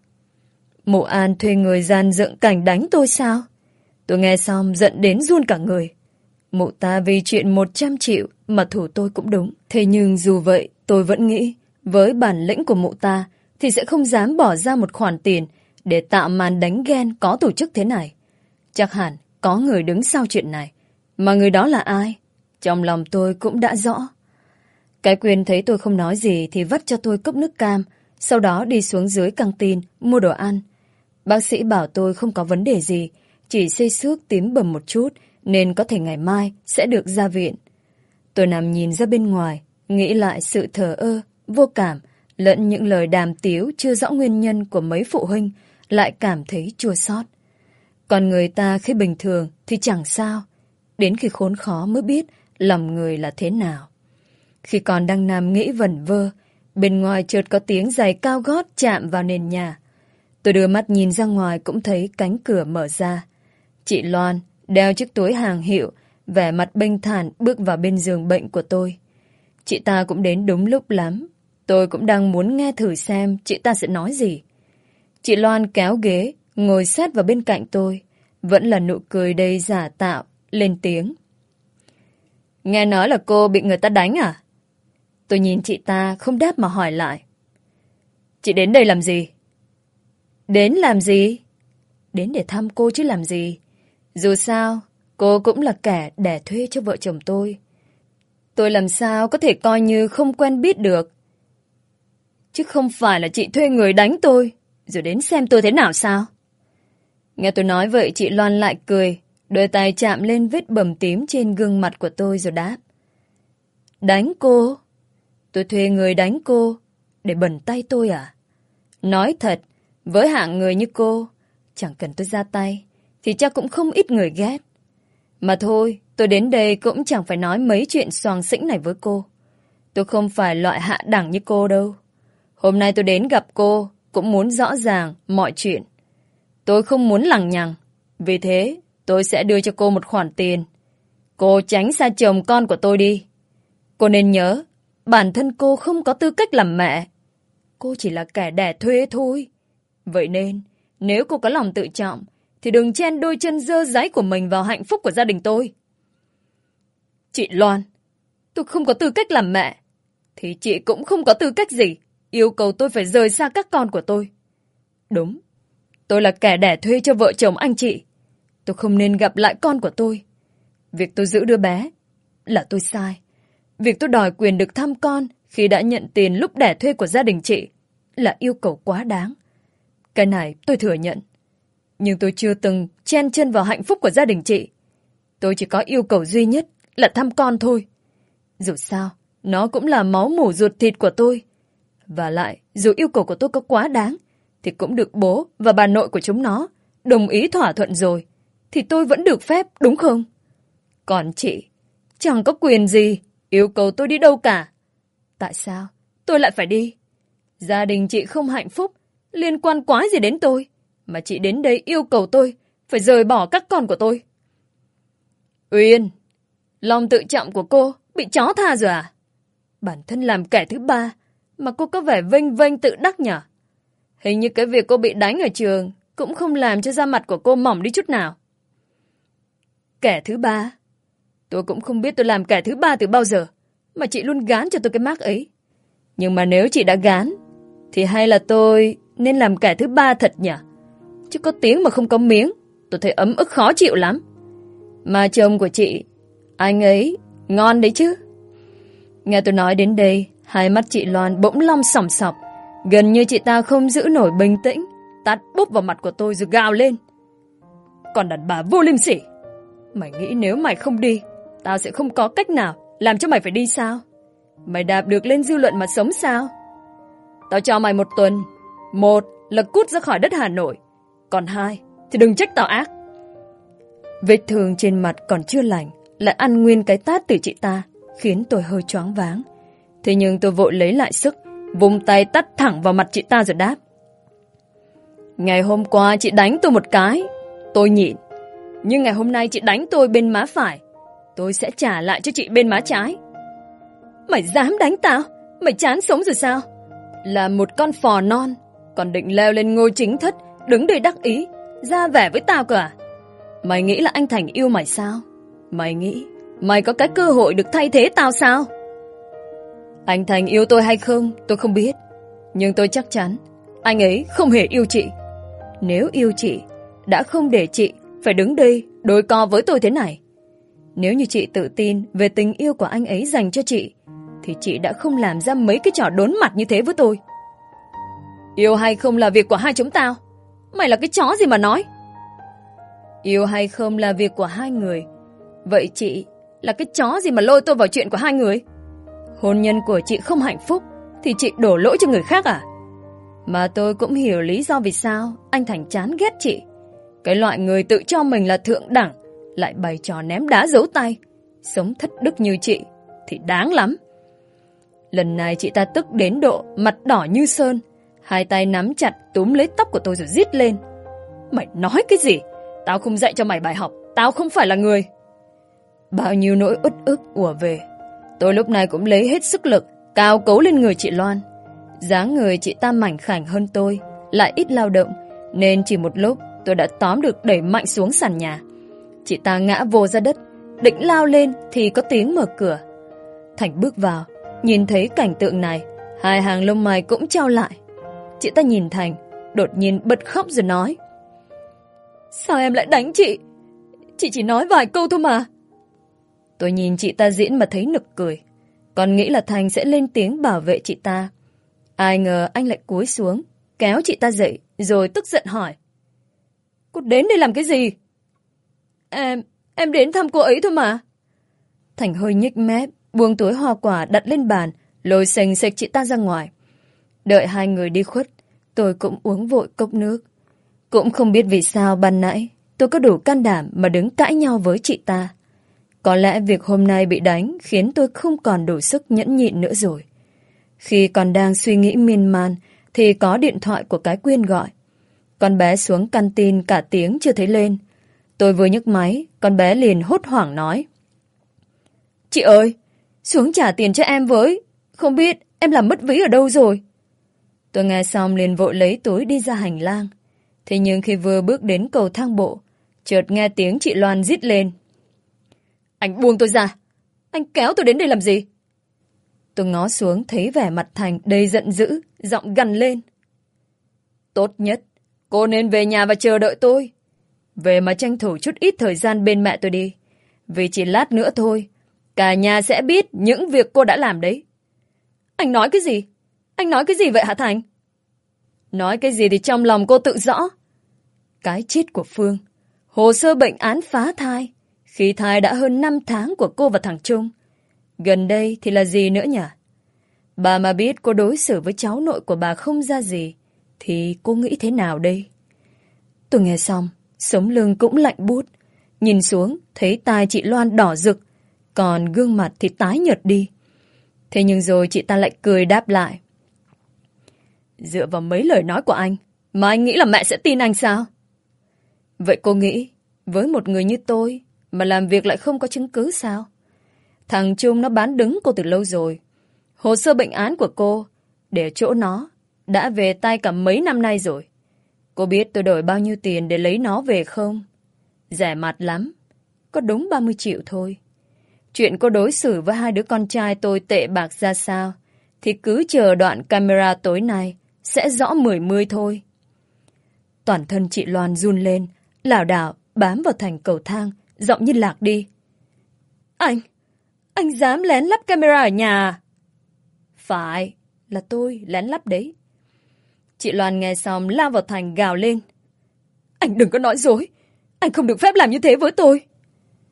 Mụ An thuê người gian dựng cảnh đánh tôi sao? Tôi nghe xong giận đến run cả người. Mụ ta vì chuyện một trăm triệu mà thủ tôi cũng đúng. Thế nhưng dù vậy, tôi vẫn nghĩ với bản lĩnh của mụ ta thì sẽ không dám bỏ ra một khoản tiền để tạo màn đánh ghen có tổ chức thế này. Chắc hẳn có người đứng sau chuyện này. Mà người đó là ai? Trong lòng tôi cũng đã rõ. Cái Quyên thấy tôi không nói gì thì vắt cho tôi cốc nước cam, sau đó đi xuống dưới căng tin mua đồ ăn. Bác sĩ bảo tôi không có vấn đề gì, chỉ xây xước tím bầm một chút nên có thể ngày mai sẽ được ra viện. Tôi nằm nhìn ra bên ngoài, nghĩ lại sự thờ ơ, vô cảm lẫn những lời đàm tiếu chưa rõ nguyên nhân của mấy phụ huynh, lại cảm thấy chua xót. Còn người ta khi bình thường thì chẳng sao, đến khi khốn khó mới biết lòng người là thế nào. Khi còn đang nằm nghĩ vẩn vơ, bên ngoài chợt có tiếng giày cao gót chạm vào nền nhà. Tôi đưa mắt nhìn ra ngoài cũng thấy cánh cửa mở ra. Chị Loan đeo chiếc túi hàng hiệu, vẻ mặt bênh thản bước vào bên giường bệnh của tôi. Chị ta cũng đến đúng lúc lắm. Tôi cũng đang muốn nghe thử xem chị ta sẽ nói gì. Chị Loan kéo ghế, ngồi sát vào bên cạnh tôi. Vẫn là nụ cười đầy giả tạo, lên tiếng. Nghe nói là cô bị người ta đánh à? Tôi nhìn chị ta không đáp mà hỏi lại. Chị đến đây làm gì? Đến làm gì? Đến để thăm cô chứ làm gì. Dù sao, cô cũng là kẻ đẻ thuê cho vợ chồng tôi. Tôi làm sao có thể coi như không quen biết được. Chứ không phải là chị thuê người đánh tôi, rồi đến xem tôi thế nào sao? Nghe tôi nói vậy chị Loan lại cười, đôi tay chạm lên vết bầm tím trên gương mặt của tôi rồi đáp. Đánh cô? Tôi thuê người đánh cô để bẩn tay tôi à? Nói thật, với hạng người như cô, chẳng cần tôi ra tay thì chắc cũng không ít người ghét. Mà thôi, tôi đến đây cũng chẳng phải nói mấy chuyện xoàng xĩnh này với cô. Tôi không phải loại hạ đẳng như cô đâu. Hôm nay tôi đến gặp cô cũng muốn rõ ràng mọi chuyện. Tôi không muốn lằng nhằng, vì thế tôi sẽ đưa cho cô một khoản tiền. Cô tránh xa chồng con của tôi đi. Cô nên nhớ, bản thân cô không có tư cách làm mẹ. Cô chỉ là kẻ đẻ thuê thôi. Vậy nên, nếu cô có lòng tự trọng, thì đừng chen đôi chân dơ dáy của mình vào hạnh phúc của gia đình tôi. Chị Loan, tôi không có tư cách làm mẹ, thì chị cũng không có tư cách gì yêu cầu tôi phải rời xa các con của tôi. Đúng, tôi là kẻ đẻ thuê cho vợ chồng anh chị. Tôi không nên gặp lại con của tôi. Việc tôi giữ đứa bé là tôi sai. Việc tôi đòi quyền được thăm con khi đã nhận tiền lúc đẻ thuê của gia đình chị là yêu cầu quá đáng. Cái này tôi thừa nhận. Nhưng tôi chưa từng chen chân vào hạnh phúc của gia đình chị. Tôi chỉ có yêu cầu duy nhất là thăm con thôi. Dù sao, nó cũng là máu mủ ruột thịt của tôi. Và lại, dù yêu cầu của tôi có quá đáng, thì cũng được bố và bà nội của chúng nó đồng ý thỏa thuận rồi, thì tôi vẫn được phép, đúng không? Còn chị, chẳng có quyền gì yêu cầu tôi đi đâu cả. Tại sao tôi lại phải đi? Gia đình chị không hạnh phúc, liên quan quái gì đến tôi, mà chị đến đây yêu cầu tôi phải rời bỏ các con của tôi. Uyên, lòng tự trọng của cô bị chó tha rồi à? Bản thân làm kẻ thứ ba mà cô có vẻ vênh vênh tự đắc nhỉ? Hình như cái việc cô bị đánh ở trường cũng không làm cho da mặt của cô mỏng đi chút nào. Kẻ thứ ba? Tôi cũng không biết tôi làm kẻ thứ ba từ bao giờ, mà chị luôn gán cho tôi cái mác ấy. Nhưng mà nếu chị đã gán, thì hay là tôi nên làm kẻ thứ ba thật nhỉ? Chứ có tiếng mà không có miếng, tôi thấy ấm ức khó chịu lắm. Mà chồng của chị, anh ấy ngon đấy chứ. Nghe tôi nói đến đây, hai mắt chị Loan bỗng long sòng sọc. Gần như chị ta không giữ nổi bình tĩnh, tát bốp vào mặt của tôi rồi gào lên. Còn đàn bà vô liêm sỉ, Mày nghĩ nếu mày không đi, tao sẽ không có cách nào làm cho mày phải đi sao? Mày đạp được lên dư luận mà sống sao? Tao cho mày một tuần. Một là cút ra khỏi đất Hà Nội. Còn hai thì đừng trách tao ác. Vết thương trên mặt còn chưa lành, lại ăn nguyên cái tát từ chị ta, khiến tôi hơi choáng váng. Thế nhưng tôi vội lấy lại sức, vung tay tát thẳng vào mặt chị ta rồi đáp. Ngày hôm qua chị đánh tôi một cái, tôi nhịn. Nhưng ngày hôm nay chị đánh tôi bên má phải, tôi sẽ trả lại cho chị bên má trái. Mày dám đánh tao? Mày chán sống rồi sao? Là một con phò non, còn định leo lên ngôi chính thất, đứng đây đắc ý, ra vẻ với tao cơ à? Mày nghĩ là anh Thành yêu mày sao? Mày nghĩ mày có cái cơ hội được thay thế tao sao? Anh Thành yêu tôi hay không, tôi không biết. Nhưng tôi chắc chắn anh ấy không hề yêu chị. Nếu yêu chị, đã không để chị phải đứng đây đối co với tôi thế này. Nếu như chị tự tin về tình yêu của anh ấy dành cho chị, thì chị đã không làm ra mấy cái trò đốn mặt như thế với tôi. Yêu hay không là việc của hai chúng tao. Mày là cái chó gì mà nói? Yêu hay không là việc của hai người. Vậy chị là cái chó gì mà lôi tôi vào chuyện của hai người? Hôn nhân của chị không hạnh phúc thì chị đổ lỗi cho người khác à? Mà tôi cũng hiểu lý do vì sao anh Thành chán ghét chị. Cái loại người tự cho mình là thượng đẳng, lại bày trò ném đá giấu tay, sống thất đức như chị thì đáng lắm. Lần này chị ta tức đến độ mặt đỏ như sơn, hai tay nắm chặt túm lấy tóc của tôi rồi rít lên. Mày nói cái gì? Tao không dạy cho mày bài học. Tao không phải là người. Bao nhiêu nỗi uất ức ùa về. Tôi lúc này cũng lấy hết sức lực cào cấu lên người chị Loan. Dáng người chị ta mảnh khảnh hơn tôi, lại ít lao động, nên chỉ một lúc tôi đã tóm được đẩy mạnh xuống sàn nhà. Chị ta ngã vô ra đất, định lao lên thì có tiếng mở cửa. Thành bước vào, nhìn thấy cảnh tượng này, hai hàng lông mày cũng trao lại. Chị ta nhìn Thành, đột nhiên bật khóc rồi nói. Sao em lại đánh chị? Chị chỉ nói vài câu thôi mà. Tôi nhìn chị ta diễn mà thấy nực cười, còn nghĩ là Thành sẽ lên tiếng bảo vệ chị ta. Ai ngờ anh lại cúi xuống, kéo chị ta dậy, rồi tức giận hỏi. Cô đến đây làm cái gì? Em, em đến thăm cô ấy thôi mà. Thành hơi nhếch mép, buông túi hoa quả đặt lên bàn, lôi xềnh xệch chị ta ra ngoài. Đợi hai người đi khuất, tôi cũng uống vội cốc nước. Cũng không biết vì sao ban nãy tôi có đủ can đảm mà đứng cãi nhau với chị ta. Có lẽ việc hôm nay bị đánh khiến tôi không còn đủ sức nhẫn nhịn nữa rồi. Khi còn đang suy nghĩ miên man thì có điện thoại của cái Quyên gọi. Con bé xuống căn tin cả tiếng chưa thấy lên. Tôi vừa nhấc máy, con bé liền hốt hoảng nói. Chị ơi, xuống trả tiền cho em với. Không biết em làm mất ví ở đâu rồi. Tôi nghe xong liền vội lấy túi đi ra hành lang. Thế nhưng khi vừa bước đến cầu thang bộ, chợt nghe tiếng chị Loan rít lên. Anh buông tôi ra. Anh kéo tôi đến đây làm gì? Tôi ngó xuống thấy vẻ mặt Thành đầy giận dữ, giọng gằn lên. Tốt nhất, cô nên về nhà và chờ đợi tôi. Về mà tranh thủ chút ít thời gian bên mẹ tôi đi. Vì chỉ lát nữa thôi, cả nhà sẽ biết những việc cô đã làm đấy. Anh nói cái gì? Anh nói cái gì vậy hả Thành? Nói cái gì thì trong lòng cô tự rõ. Cái chết của Phương, hồ sơ bệnh án phá thai, khi thai đã hơn năm tháng của cô và thằng Trung. Gần đây thì là gì nữa nhỉ? Bà mà biết cô đối xử với cháu nội của bà không ra gì, thì cô nghĩ thế nào đây? Tôi nghe xong, sống lưng cũng lạnh buốt. Nhìn xuống, thấy tai chị Loan đỏ rực, còn gương mặt thì tái nhợt đi. Thế nhưng rồi chị ta lại cười đáp lại. Dựa vào mấy lời nói của anh, mà anh nghĩ là mẹ sẽ tin anh sao? Vậy cô nghĩ, với một người như tôi, mà làm việc lại không có chứng cứ sao? Thằng Trung nó bán đứng cô từ lâu rồi. Hồ sơ bệnh án của cô, để chỗ nó, đã về tay cả mấy năm nay rồi. Cô biết tôi đổi bao nhiêu tiền để lấy nó về không? Rẻ mạt lắm, có đúng ba mươi triệu thôi. Chuyện cô đối xử với hai đứa con trai tôi tệ bạc ra sao, thì cứ chờ đoạn camera tối nay sẽ rõ mười mươi thôi. Toàn thân chị Loan run lên, lảo đảo bám vào thành cầu thang, giọng như lạc đi. Anh, anh dám lén lắp camera ở nhà à? Phải, là tôi lén lắp đấy. Chị Loan nghe xong lao vào Thành gào lên. Anh đừng có nói dối, anh không được phép làm như thế với tôi.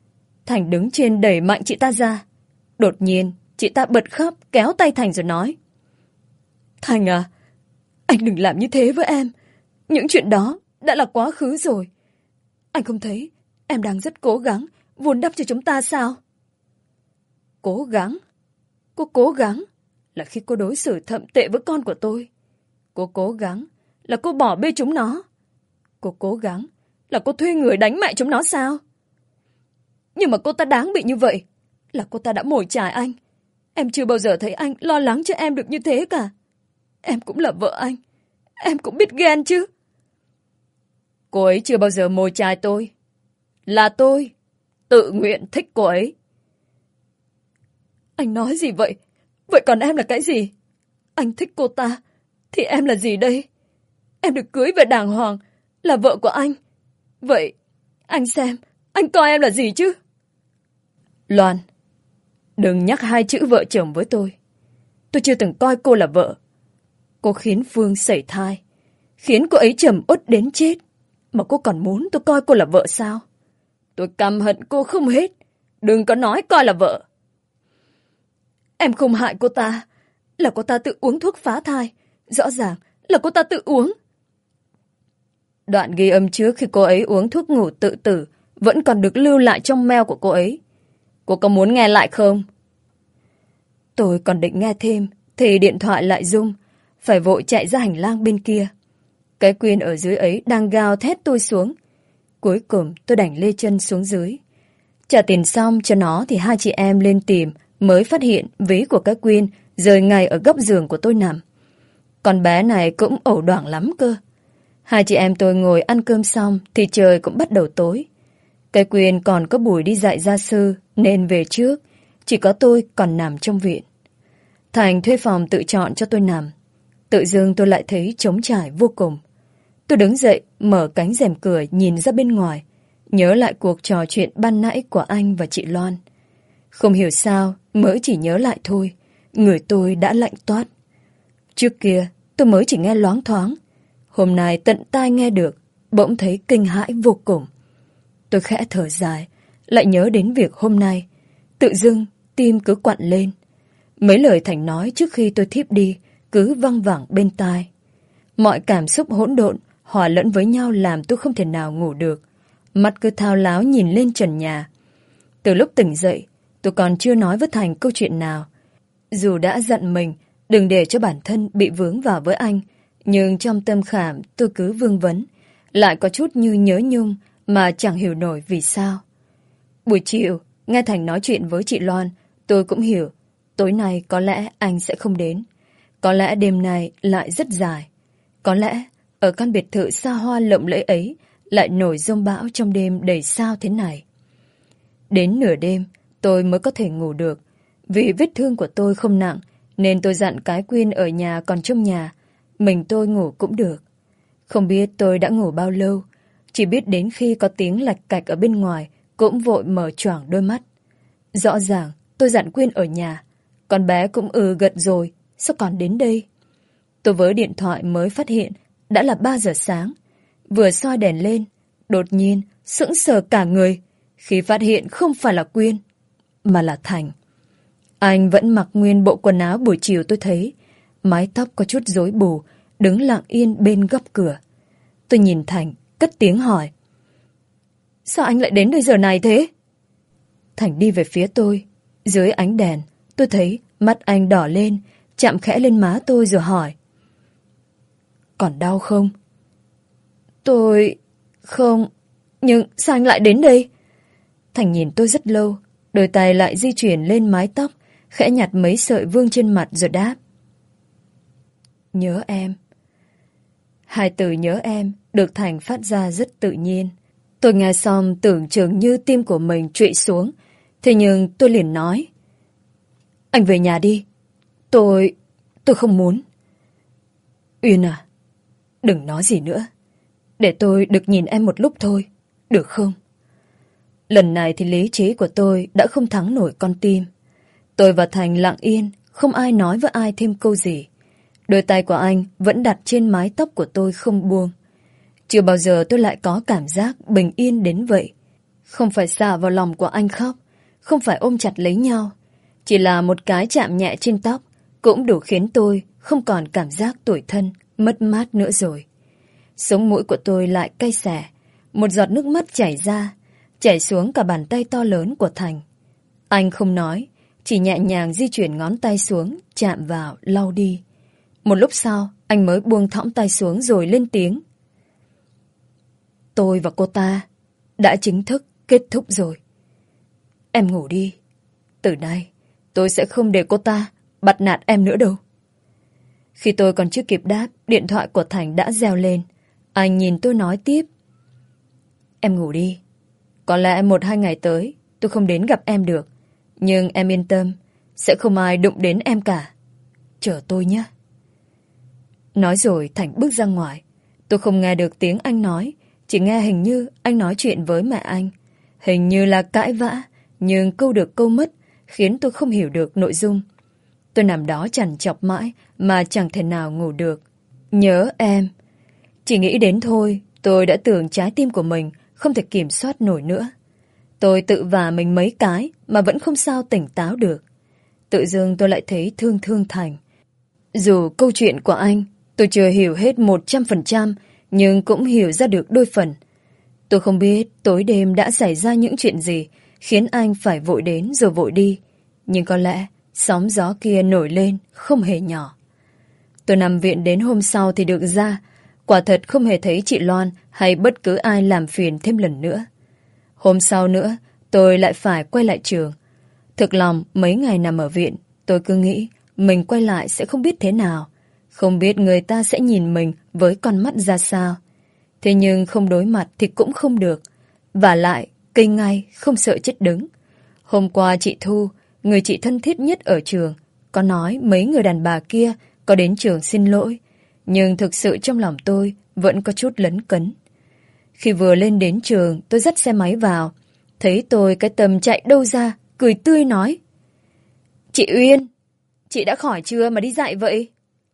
Thành đứng trên đẩy mạnh chị ta ra. Đột nhiên, chị ta bật khóc kéo tay Thành rồi nói. Thành à, anh đừng làm như thế với em. Những chuyện đó đã là quá khứ rồi. Anh không thấy em đang rất cố gắng vun đắp cho chúng ta sao? Cố gắng? Cô cố gắng là khi cô đối xử thậm tệ với con của tôi. Cô cố gắng là cô bỏ bê chúng nó. Cô cố gắng là cô thuê người đánh mẹ chúng nó sao? Nhưng mà cô ta đáng bị như vậy là cô ta đã mồi chài anh. Em chưa bao giờ thấy anh lo lắng cho em được như thế cả. Em cũng là vợ anh. Em cũng biết ghen chứ. Cô ấy chưa bao giờ mồi chài tôi. Là tôi tự nguyện thích cô ấy. Anh nói gì vậy? Vậy còn em là cái gì? Anh thích cô ta thì em là gì đây? Em được cưới về đàng hoàng, là vợ của anh. Vậy anh xem, anh coi em là gì chứ? Loan, đừng nhắc hai chữ vợ chồng với tôi. Tôi chưa từng coi cô là vợ. Cô khiến Phương sẩy thai, khiến cô ấy trầm uất đến chết, mà cô còn muốn tôi coi cô là vợ sao? Tôi căm hận cô không hết. Đừng có nói coi là vợ. Em không hại cô ta. Là cô ta tự uống thuốc phá thai. Rõ ràng là cô ta tự uống. Đoạn ghi âm trước khi cô ấy uống thuốc ngủ tự tử vẫn còn được lưu lại trong mail của cô ấy. Cô có muốn nghe lại không? Tôi còn định nghe thêm thì điện thoại lại rung. Phải vội chạy ra hành lang bên kia. Cái Quyên ở dưới ấy đang gào thét tôi xuống. Cuối cùng tôi đành lê chân xuống dưới. Trả tiền xong cho nó thì hai chị em lên tìm mới phát hiện ví của cái Quyên rơi ngay ở góc giường của tôi nằm. Con bé này cũng ẩu đoảng lắm cơ. Hai chị em tôi ngồi ăn cơm xong thì trời cũng bắt đầu tối. Cái Quyên còn có buổi đi dạy gia sư nên về trước. Chỉ có tôi còn nằm trong viện. Thành thuê phòng tự chọn cho tôi nằm. Tự dưng tôi lại thấy trống trải vô cùng. Tôi đứng dậy, mở cánh rèm cửa nhìn ra bên ngoài, nhớ lại cuộc trò chuyện ban nãy của anh và chị Loan. Không hiểu sao, mới chỉ nhớ lại thôi, người tôi đã lạnh toát. Trước kia, tôi mới chỉ nghe loáng thoáng. Hôm nay tận tai nghe được, bỗng thấy kinh hãi vô cùng. Tôi khẽ thở dài, lại nhớ đến việc hôm nay. Tự dưng, tim cứ quặn lên. Mấy lời Thành nói trước khi tôi thiếp đi, cứ văng vẳng bên tai. Mọi cảm xúc hỗn độn hòa lẫn với nhau làm tôi không thể nào ngủ được. Mắt cứ thao láo nhìn lên trần nhà. Từ lúc tỉnh dậy, tôi còn chưa nói với Thành câu chuyện nào. Dù đã dặn mình đừng để cho bản thân bị vướng vào với anh, nhưng trong tâm khảm tôi cứ vương vấn, lại có chút như nhớ nhung mà chẳng hiểu nổi vì sao. Buổi chiều, nghe Thành nói chuyện với chị Loan, tôi cũng hiểu tối nay có lẽ anh sẽ không đến. Có lẽ đêm nay lại rất dài. Có lẽ ở căn biệt thự xa hoa lộng lẫy ấy lại nổi giông bão trong đêm đầy sao thế này. Đến nửa đêm tôi mới có thể ngủ được. Vì vết thương của tôi không nặng nên tôi dặn cái Quyên ở nhà còn trong nhà. Mình tôi ngủ cũng được. Không biết tôi đã ngủ bao lâu. Chỉ biết đến khi có tiếng lạch cạch ở bên ngoài cũng vội mở choàng đôi mắt. Rõ ràng tôi dặn Quyên ở nhà. Con bé cũng ừ gật rồi. Sao còn đến đây? Tôi với điện thoại mới phát hiện đã là ba giờ sáng. Vừa soi đèn lên, đột nhiên sững sờ cả người khi phát hiện không phải là Quyên, mà là Thành. Anh vẫn mặc nguyên bộ quần áo buổi chiều tôi thấy, mái tóc có chút rối bù, đứng lặng yên bên góc cửa. Tôi nhìn Thành, cất tiếng hỏi. Sao anh lại đến đây giờ này thế? Thành đi về phía tôi. Dưới ánh đèn, tôi thấy mắt anh đỏ lên, chạm khẽ lên má tôi rồi hỏi. Còn đau không? Tôi... không... Nhưng sao anh lại đến đây? Thành nhìn tôi rất lâu, đôi tay lại di chuyển lên mái tóc, khẽ nhặt mấy sợi vương trên mặt rồi đáp. Nhớ em. Hai từ nhớ em được Thành phát ra rất tự nhiên. Tôi nghe xong tưởng chừng như tim của mình trụy xuống. Thế nhưng tôi liền nói. Anh về nhà đi. Tôi... tôi không muốn. Uyên à, đừng nói gì nữa. Để tôi được nhìn em một lúc thôi, được không? Lần này thì lý trí của tôi đã không thắng nổi con tim. Tôi và Thành lặng yên, không ai nói với ai thêm câu gì. Đôi tay của anh vẫn đặt trên mái tóc của tôi không buông. Chưa bao giờ tôi lại có cảm giác bình yên đến vậy. Không phải xả vào lòng của anh khóc, không phải ôm chặt lấy nhau. Chỉ là một cái chạm nhẹ trên tóc cũng đủ khiến tôi không còn cảm giác tủi thân, mất mát nữa rồi. Sống mũi của tôi lại cay xè, một giọt nước mắt chảy ra, chảy xuống cả bàn tay to lớn của Thành. Anh không nói, chỉ nhẹ nhàng di chuyển ngón tay xuống, chạm vào, lau đi. Một lúc sau, anh mới buông thõng tay xuống rồi lên tiếng. Tôi và cô ta đã chính thức kết thúc rồi. Em ngủ đi. Từ nay, tôi sẽ không để cô ta bắt nạt em nữa đâu. Khi tôi còn chưa kịp đáp, điện thoại của Thành đã reo lên. Anh nhìn tôi nói tiếp. Em ngủ đi. Có lẽ một hai ngày tới tôi không đến gặp em được. Nhưng em yên tâm, sẽ không ai đụng đến em cả. Chờ tôi nhé. Nói rồi Thành bước ra ngoài. Tôi không nghe được tiếng anh nói, chỉ nghe hình như anh nói chuyện với mẹ anh. Hình như là cãi vã, nhưng câu được câu mất, khiến tôi không hiểu được nội dung. Tôi nằm đó chằn chọc mãi mà chẳng thể nào ngủ được. Nhớ em. Chỉ nghĩ đến thôi, tôi đã tưởng trái tim của mình không thể kiểm soát nổi nữa. Tôi tự vả mình mấy cái mà vẫn không sao tỉnh táo được. Tự dưng tôi lại thấy thương thương Thành. Dù câu chuyện của anh tôi chưa hiểu hết một trăm phần trăm, nhưng cũng hiểu ra được đôi phần. Tôi không biết tối đêm đã xảy ra những chuyện gì khiến anh phải vội đến rồi vội đi. Nhưng có lẽ sóng gió kia nổi lên không hề nhỏ. Tôi nằm viện đến hôm sau thì được ra. Quả thật không hề thấy chị Loan hay bất cứ ai làm phiền thêm lần nữa. Hôm sau nữa, tôi lại phải quay lại trường. Thực lòng, mấy ngày nằm ở viện, tôi cứ nghĩ mình quay lại sẽ không biết thế nào. Không biết người ta sẽ nhìn mình với con mắt ra sao. Thế nhưng không đối mặt thì cũng không được. Vả lại, cây ngay, không sợ chết đứng. Hôm qua chị Thu, người chị thân thiết nhất ở trường, có nói mấy người đàn bà kia có đến trường xin lỗi. Nhưng thực sự trong lòng tôi vẫn có chút lấn cấn. Khi vừa lên đến trường, tôi dắt xe máy vào. Thấy tôi cái Tâm chạy đâu ra, cười tươi nói. Chị Uyên, chị đã khỏi chưa mà đi dạy vậy?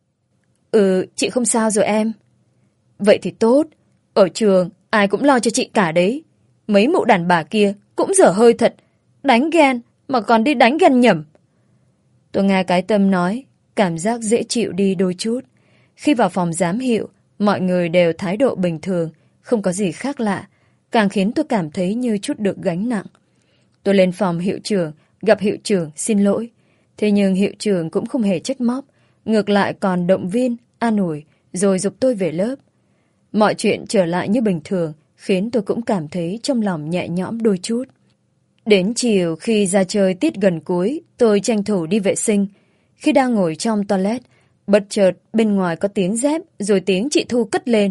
Ừ, chị không sao rồi em. Vậy thì tốt. Ở trường, ai cũng lo cho chị cả đấy. Mấy mụ đàn bà kia cũng dở hơi thật. Đánh ghen mà còn đi đánh ghen nhầm. Tôi nghe cái Tâm nói, cảm giác dễ chịu đi đôi chút. Khi vào phòng giám hiệu, mọi người đều thái độ bình thường, không có gì khác lạ, càng khiến tôi cảm thấy như chút được gánh nặng. Tôi lên phòng hiệu trưởng, gặp hiệu trưởng xin lỗi. Thế nhưng hiệu trưởng cũng không hề trách móc, ngược lại còn động viên, an ủi, rồi giục tôi về lớp. Mọi chuyện trở lại như bình thường, khiến tôi cũng cảm thấy trong lòng nhẹ nhõm đôi chút. Đến chiều khi ra chơi tiết gần cuối, tôi tranh thủ đi vệ sinh. Khi đang ngồi trong toilet, bất chợt bên ngoài có tiếng dép, rồi tiếng chị Thu cất lên.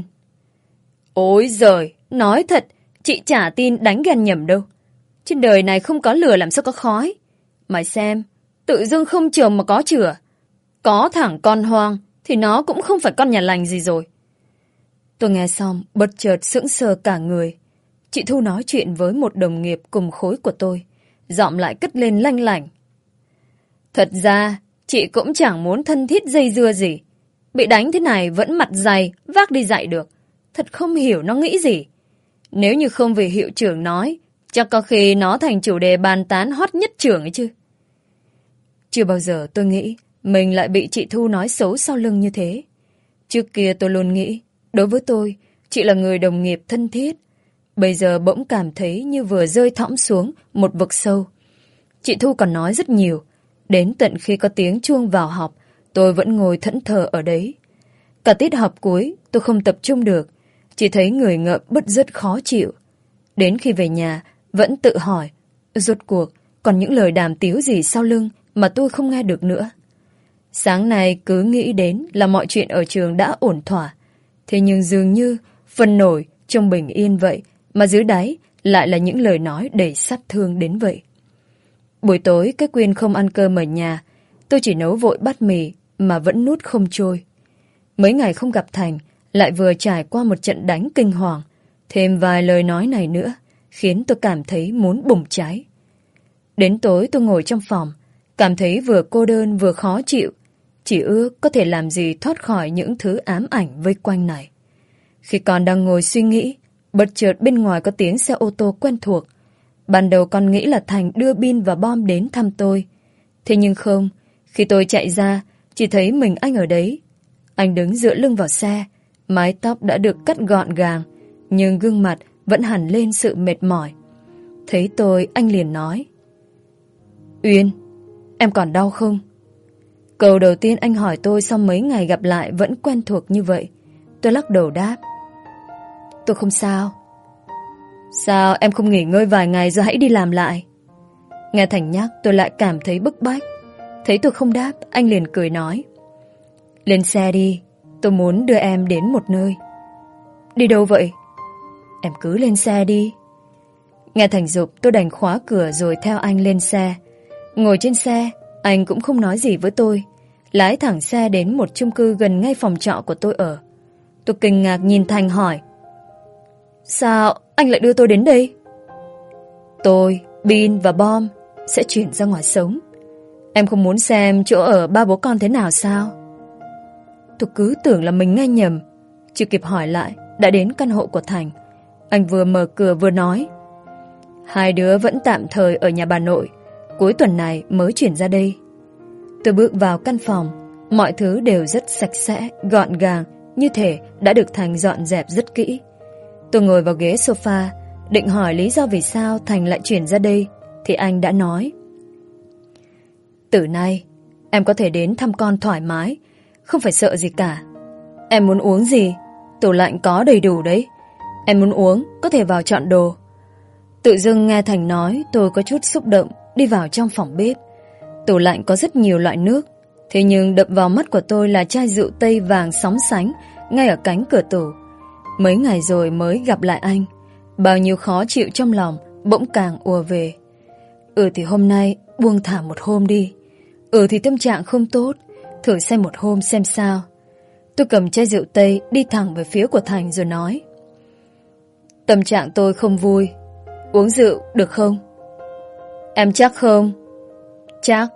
Ôi giời, nói thật, chị chả tin đánh ghen nhầm đâu. Trên đời này không có lửa làm sao có khói. Mày xem, tự dưng không trường mà có chửa. Có thẳng con hoang thì nó cũng không phải con nhà lành gì rồi. Tôi nghe xong, bất chợt sững sờ cả người. Chị Thu nói chuyện với một đồng nghiệp cùng khối của tôi, giọng lại cất lên lanh lảnh. Thật ra, chị cũng chẳng muốn thân thiết dây dưa gì. Bị đánh thế này vẫn mặt dày, vác đi dạy được. Thật không hiểu nó nghĩ gì. Nếu như không vì hiệu trưởng nói, chắc có khi nó thành chủ đề bàn tán hot nhất trường ấy chứ. Chưa bao giờ tôi nghĩ mình lại bị chị Thu nói xấu sau lưng như thế. Trước kia tôi luôn nghĩ, đối với tôi, chị là người đồng nghiệp thân thiết. Bây giờ bỗng cảm thấy như vừa rơi thõng xuống một vực sâu. Chị Thu còn nói rất nhiều. Đến tận khi có tiếng chuông vào học, tôi vẫn ngồi thẫn thờ ở đấy. Cả tiết học cuối, tôi không tập trung được. Chỉ thấy người ngợm bứt rứt khó chịu. Đến khi về nhà, vẫn tự hỏi, rốt cuộc còn những lời đàm tiếu gì sau lưng mà tôi không nghe được nữa. Sáng nay cứ nghĩ đến là mọi chuyện ở trường đã ổn thỏa. Thế nhưng dường như phần nổi trong bình yên vậy, mà dưới đáy lại là những lời nói đầy sát thương đến vậy. Buổi tối cái Quyên không ăn cơm ở nhà, tôi chỉ nấu vội bát mì mà vẫn nuốt không trôi. Mấy ngày không gặp Thành, lại vừa trải qua một trận đánh kinh hoàng, thêm vài lời nói này nữa khiến tôi cảm thấy muốn bùng cháy. Đến tối tôi ngồi trong phòng, cảm thấy vừa cô đơn vừa khó chịu, chỉ ước có thể làm gì thoát khỏi những thứ ám ảnh vây quanh này. Khi còn đang ngồi suy nghĩ, bất chợt bên ngoài có tiếng xe ô tô quen thuộc. Ban đầu con nghĩ là Thành đưa pin và bom đến thăm tôi. Thế nhưng không, khi tôi chạy ra, chỉ thấy mình anh ở đấy. Anh đứng dựa lưng vào xe, mái tóc đã được cắt gọn gàng, nhưng gương mặt vẫn hẳn lên sự mệt mỏi. Thấy tôi, anh liền nói: Uyên, em còn đau không? Câu đầu tiên anh hỏi tôi sau mấy ngày gặp lại vẫn quen thuộc như vậy. Tôi lắc đầu đáp: Tôi không sao. Sao em không nghỉ ngơi vài ngày rồi hãy đi làm lại? Nghe Thành nhắc tôi lại cảm thấy bức bách. Thấy tôi không đáp, anh liền cười nói: Lên xe đi, tôi muốn đưa em đến một nơi. Đi đâu vậy? Em cứ lên xe đi. Nghe Thành giục, tôi đành khóa cửa rồi theo anh lên xe. Ngồi trên xe, anh cũng không nói gì với tôi, lái thẳng xe đến một chung cư gần ngay phòng trọ của tôi ở. Tôi kinh ngạc nhìn Thành hỏi: Sao anh lại đưa tôi đến đây? Tôi, Bin và Bom sẽ chuyển ra ngoài sống. Em không muốn xem chỗ ở ba bố con thế nào sao? Tôi cứ tưởng là mình nghe nhầm. Chưa kịp hỏi lại, đã đến căn hộ của Thành. Anh vừa mở cửa vừa nói: Hai đứa vẫn tạm thời ở nhà bà nội, cuối tuần này mới chuyển ra đây. Tôi bước vào căn phòng, mọi thứ đều rất sạch sẽ, gọn gàng, như thể đã được Thành dọn dẹp rất kỹ. Tôi ngồi vào ghế sofa, định hỏi lý do vì sao Thành lại chuyển ra đây, thì anh đã nói: Từ nay, em có thể đến thăm con thoải mái, không phải sợ gì cả. Em muốn uống gì, tủ lạnh có đầy đủ đấy. Em muốn uống, có thể vào chọn đồ. Tự dưng nghe Thành nói, tôi có chút xúc động, đi vào trong phòng bếp. Tủ lạnh có rất nhiều loại nước, thế nhưng đập vào mắt của tôi là chai rượu Tây vàng sóng sánh ngay ở cánh cửa tủ. Mấy ngày rồi mới gặp lại anh, bao nhiêu khó chịu trong lòng bỗng càng ùa về. Ừ thì hôm nay buông thả một hôm đi. Ừ thì tâm trạng không tốt, thử xem một hôm xem sao. Tôi cầm chai rượu Tây đi thẳng về phía của Thành rồi nói: Tâm trạng tôi không vui, uống rượu được không? Em chắc không? Chắc.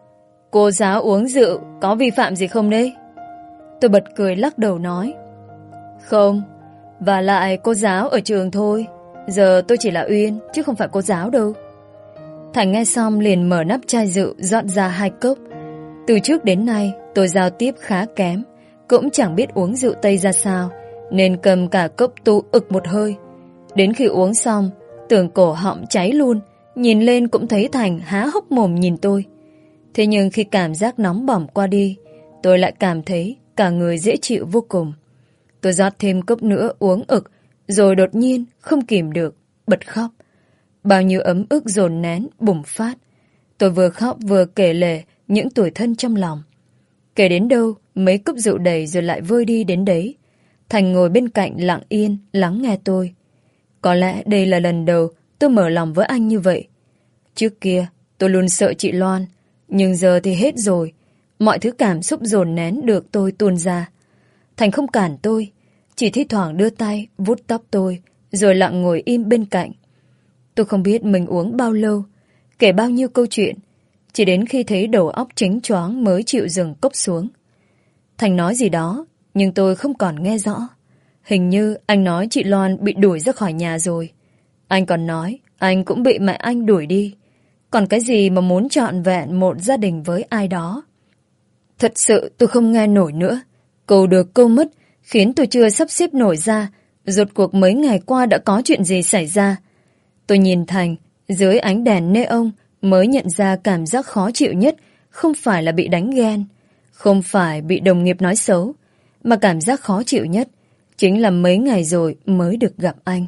Cô giáo uống rượu có vi phạm gì không đấy? Tôi bật cười lắc đầu nói: Không, và lại cô giáo ở trường thôi. Giờ tôi chỉ là Uyên chứ không phải cô giáo đâu. Thành nghe xong liền mở nắp chai rượu dọn ra hai cốc. Từ trước đến nay tôi giao tiếp khá kém, cũng chẳng biết uống rượu Tây ra sao, nên cầm cả cốc tu ực một hơi. Đến khi uống xong, tưởng cổ họng cháy luôn, nhìn lên cũng thấy Thành há hốc mồm nhìn tôi. Thế nhưng khi cảm giác nóng bỏng qua đi, tôi lại cảm thấy cả người dễ chịu vô cùng. Tôi rót thêm cốc nữa uống ực, rồi đột nhiên không kìm được, bật khóc. Bao nhiêu ấm ức dồn nén bùng phát. Tôi vừa khóc vừa kể lể những tủi thân trong lòng. Kể đến đâu, mấy cốc rượu đầy rồi lại vơi đi đến đấy. Thành ngồi bên cạnh lặng yên, lắng nghe tôi. Có lẽ đây là lần đầu tôi mở lòng với anh như vậy. Trước kia, tôi luôn sợ chị Loan, nhưng giờ thì hết rồi. Mọi thứ cảm xúc dồn nén được tôi tuôn ra. Thành không cản tôi, chỉ thi thoảng đưa tay vuốt tóc tôi, rồi lặng ngồi im bên cạnh. Tôi không biết mình uống bao lâu, kể bao nhiêu câu chuyện, chỉ đến khi thấy đầu óc chính choáng mới chịu dừng cốc xuống. Thành nói gì đó, nhưng tôi không còn nghe rõ. Hình như anh nói chị Loan bị đuổi ra khỏi nhà rồi. Anh còn nói anh cũng bị mẹ anh đuổi đi. Còn cái gì mà muốn trọn vẹn một gia đình với ai đó. Thật sự tôi không nghe nổi nữa. Câu được câu mất khiến tôi chưa sắp xếp nổi ra rốt cuộc mấy ngày qua đã có chuyện gì xảy ra. Tôi nhìn Thành dưới ánh đèn neon mới nhận ra cảm giác khó chịu nhất không phải là bị đánh ghen, không phải bị đồng nghiệp nói xấu, mà cảm giác khó chịu nhất chính là mấy ngày rồi mới được gặp anh.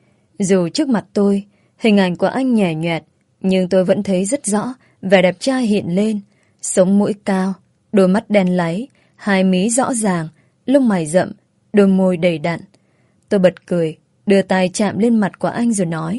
Dù trước mặt tôi, hình ảnh của anh nhè nhẹt, nhưng tôi vẫn thấy rất rõ vẻ đẹp trai hiện lên, sống mũi cao, đôi mắt đen láy, hai mí rõ ràng, lông mày rậm, đôi môi đầy đặn. Tôi bật cười, đưa tay chạm lên mặt của anh rồi nói: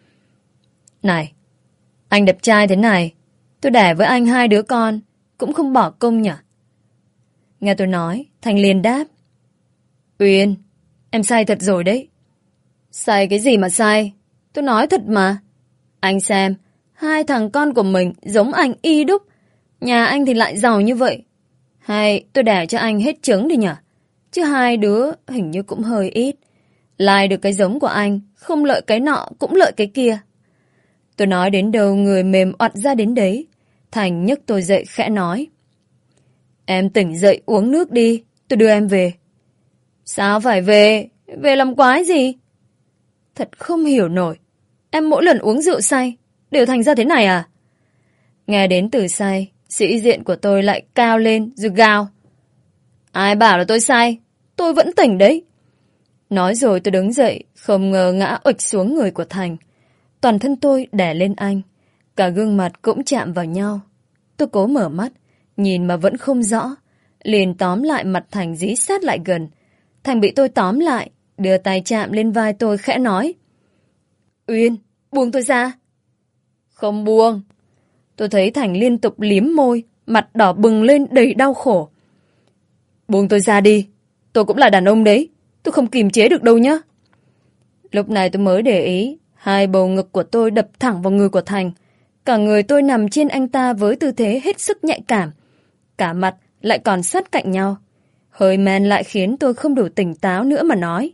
Này, anh đẹp trai thế này, tôi đẻ với anh hai đứa con, cũng không bỏ công nhỉ? Nghe tôi nói, Thành liền đáp: Uyên, em sai thật rồi đấy. Sai cái gì mà sai? Tôi nói thật mà. Anh xem, hai thằng con của mình giống anh y đúc. Nhà anh thì lại giàu như vậy. Hay tôi đẻ cho anh hết trứng đi nhỉ? Chứ hai đứa hình như cũng hơi ít. Lai được cái giống của anh, không lợi cái nọ cũng lợi cái kia. Tôi nói đến đâu người mềm oặt ra đến đấy. Thành nhấc tôi dậy khẽ nói. Em tỉnh dậy uống nước đi, tôi đưa em về. Sao phải về? Về làm quái gì? Thật không hiểu nổi. Em mỗi lần uống rượu say đều thành ra thế này à? Nghe đến từ say, sĩ diện của tôi lại cao lên rồi gào. Ai bảo là tôi say? Tôi vẫn tỉnh đấy. Nói rồi tôi đứng dậy, không ngờ ngã ụịch xuống người của Thành. Toàn thân tôi đè lên anh, cả gương mặt cũng chạm vào nhau. Tôi cố mở mắt, nhìn mà vẫn không rõ, liền tóm lại mặt Thành dí sát lại gần. Thành bị tôi tóm lại, đưa tay chạm lên vai tôi khẽ nói. Uyên, buông tôi ra. Không buông. Tôi thấy Thành liên tục liếm môi, mặt đỏ bừng lên đầy đau khổ. Buông tôi ra đi, tôi cũng là đàn ông đấy, tôi không kiềm chế được đâu nhá. Lúc này tôi mới để ý, hai bầu ngực của tôi đập thẳng vào người của Thành. Cả người tôi nằm trên anh ta với tư thế hết sức nhạy cảm. Cả mặt lại còn sát cạnh nhau. Hơi men lại khiến tôi không đủ tỉnh táo nữa mà nói.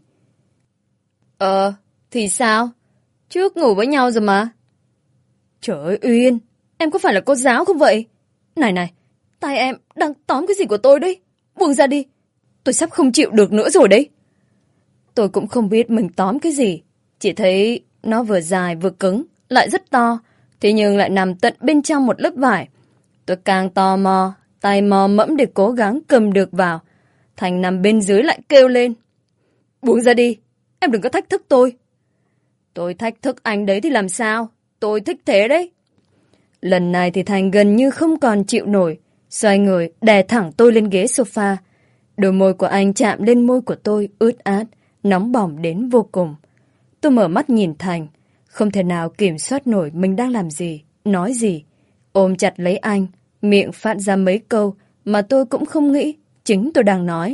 Ờ, thì sao? Trước ngủ với nhau rồi mà. Trời ơi Uyên, em có phải là cô giáo không vậy? Này này, tay em đang tóm cái gì của tôi đấy? Buông ra đi, tôi sắp không chịu được nữa rồi đấy. Tôi cũng không biết mình tóm cái gì. Chỉ thấy nó vừa dài vừa cứng, lại rất to. Thế nhưng lại nằm tận bên trong một lớp vải. Tôi càng tò mò, tay mò mẫm để cố gắng cầm được vào. Thành nằm bên dưới lại kêu lên. Buông ra đi, em đừng có thách thức tôi. Tôi thách thức anh đấy thì làm sao? Tôi thích thế đấy. Lần này thì Thành gần như không còn chịu nổi. Xoay người, đè thẳng tôi lên ghế sofa. Đôi môi của anh chạm lên môi của tôi ướt át, nóng bỏng đến vô cùng. Tôi mở mắt nhìn Thành, không thể nào kiểm soát nổi mình đang làm gì, nói gì. Ôm chặt lấy anh, miệng phát ra mấy câu mà tôi cũng không nghĩ chính tôi đang nói.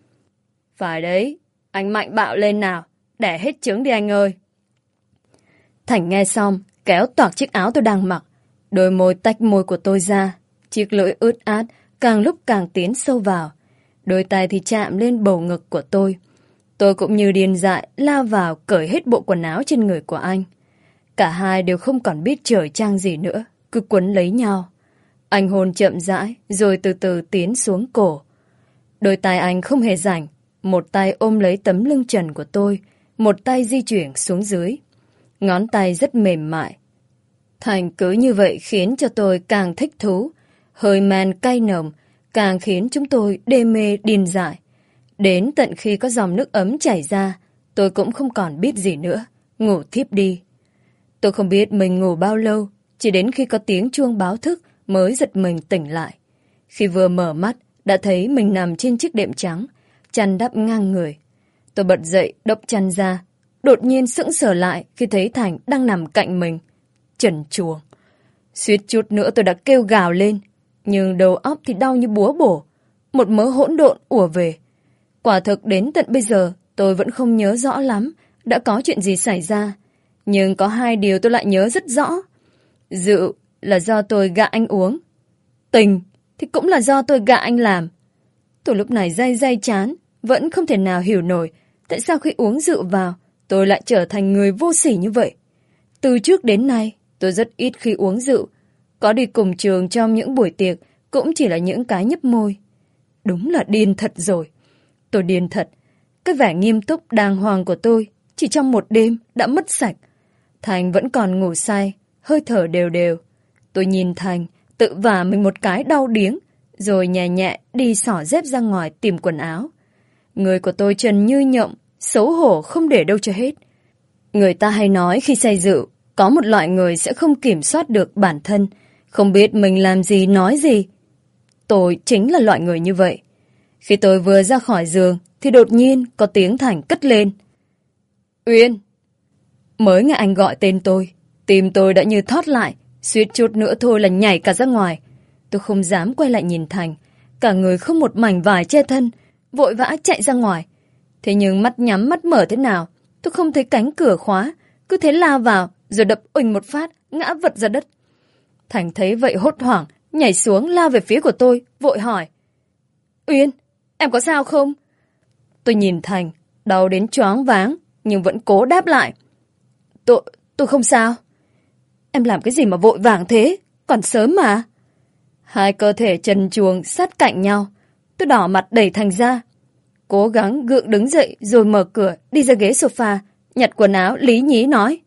Phải đấy, anh mạnh bạo lên nào, đẻ hết trứng đi anh ơi. Thành nghe xong, kéo toạc chiếc áo tôi đang mặc. Đôi môi tách môi của tôi ra, chiếc lưỡi ướt át càng lúc càng tiến sâu vào. Đôi tay thì chạm lên bầu ngực của tôi. Tôi cũng như điên dại lao vào cởi hết bộ quần áo trên người của anh. Cả hai đều không còn biết trời trang gì nữa, cứ quấn lấy nhau. Anh hôn chậm rãi rồi từ từ tiến xuống cổ. Đôi tay anh không hề rảnh, một tay ôm lấy tấm lưng trần của tôi, một tay di chuyển xuống dưới. Ngón tay rất mềm mại. Thành cứ như vậy khiến cho tôi càng thích thú. Hơi men cay nồng càng khiến chúng tôi đê mê điên dại. Đến tận khi có dòng nước ấm chảy ra, tôi cũng không còn biết gì nữa, ngủ thiếp đi. Tôi không biết mình ngủ bao lâu, chỉ đến khi có tiếng chuông báo thức mới giật mình tỉnh lại. Khi vừa mở mắt, đã thấy mình nằm trên chiếc đệm trắng, chăn đắp ngang người. Tôi bật dậy, đốc chăn ra, đột nhiên sững sờ lại khi thấy Thành đang nằm cạnh mình. Trần truồng. Suýt chút nữa tôi đã kêu gào lên, nhưng đầu óc thì đau như búa bổ. Một mớ hỗn độn ùa về. Quả thực đến tận bây giờ tôi vẫn không nhớ rõ lắm đã có chuyện gì xảy ra. Nhưng có hai điều tôi lại nhớ rất rõ. Rượu là do tôi gạ anh uống. Tình thì cũng là do tôi gạ anh làm. Tôi lúc này day day chán, vẫn không thể nào hiểu nổi tại sao khi uống rượu vào tôi lại trở thành người vô sỉ như vậy. Từ trước đến nay tôi rất ít khi uống rượu. Có đi cùng trường trong những buổi tiệc cũng chỉ là những cái nhấp môi. Đúng là điên thật rồi. Tôi điên thật. Cái vẻ nghiêm túc đàng hoàng của tôi chỉ trong một đêm đã mất sạch. Thành vẫn còn ngủ say, hơi thở đều đều. Tôi nhìn Thành tự vả mình một cái đau điếng, rồi nhẹ nhẹ đi xỏ dép ra ngoài tìm quần áo. Người của tôi trần như nhộng, xấu hổ không để đâu cho hết. Người ta hay nói khi say rượu, có một loại người sẽ không kiểm soát được bản thân, không biết mình làm gì nói gì. Tôi chính là loại người như vậy. Khi tôi vừa ra khỏi giường thì đột nhiên có tiếng Thành cất lên. Uyên! Mới nghe anh gọi tên tôi, tim tôi đã như thót lại, suýt chút nữa thôi là nhảy cả ra ngoài. Tôi không dám quay lại nhìn Thành, cả người không một mảnh vải che thân, vội vã chạy ra ngoài. Thế nhưng mắt nhắm mắt mở thế nào, tôi không thấy cánh cửa khóa, cứ thế lao vào rồi đập uỳnh một phát, ngã vật ra đất. Thành thấy vậy hốt hoảng, nhảy xuống lao về phía của tôi, vội hỏi. Uyên, em có sao không? Tôi nhìn Thành, đau đến choáng váng, nhưng vẫn cố đáp lại. Tôi, tôi không sao. Em làm cái gì mà vội vàng thế? Còn sớm mà. Hai cơ thể trần truồng sát cạnh nhau. Tôi đỏ mặt đẩy Thành ra. Cố gắng gượng đứng dậy rồi mở cửa đi ra ghế sofa, nhặt quần áo lý nhí nói.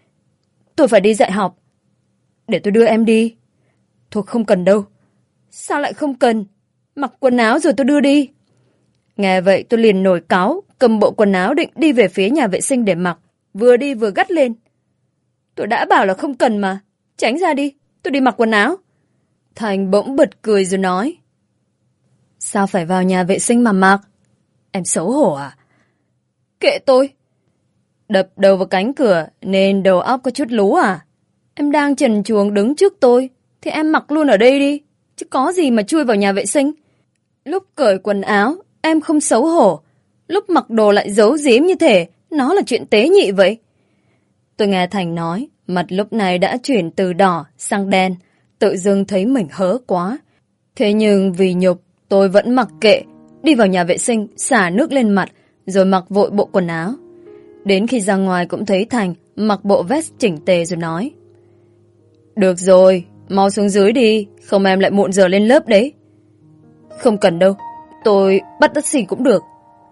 Tôi phải đi dạy học. Để tôi đưa em đi. Thôi không cần đâu. Sao lại không cần? Mặc quần áo rồi tôi đưa đi. Nghe vậy tôi liền nổi cáu, cầm bộ quần áo định đi về phía nhà vệ sinh để mặc. Vừa đi vừa gắt lên. Tôi đã bảo là không cần mà. Tránh ra đi, tôi đi mặc quần áo. Thành bỗng bật cười rồi nói. Sao phải vào nhà vệ sinh mà mặc? Em xấu hổ à? Kệ tôi. Đập đầu vào cánh cửa nên đầu óc có chút lú à? Em đang trần truồng đứng trước tôi thì em mặc luôn ở đây đi, chứ có gì mà chui vào nhà vệ sinh. Lúc cởi quần áo em không xấu hổ, lúc mặc đồ lại giấu giếm như thế. Nó là chuyện tế nhị vậy. Tôi nghe Thành nói, mặt lúc này đã chuyển từ đỏ sang đen, tự dưng thấy mình hớ quá. Thế nhưng vì nhục, tôi vẫn mặc kệ, đi vào nhà vệ sinh, xả nước lên mặt, rồi mặc vội bộ quần áo. Đến khi ra ngoài cũng thấy Thành mặc bộ vest chỉnh tề rồi nói. Được rồi, mau xuống dưới đi, không em lại muộn giờ lên lớp đấy. Không cần đâu, tôi bắt taxi cũng được.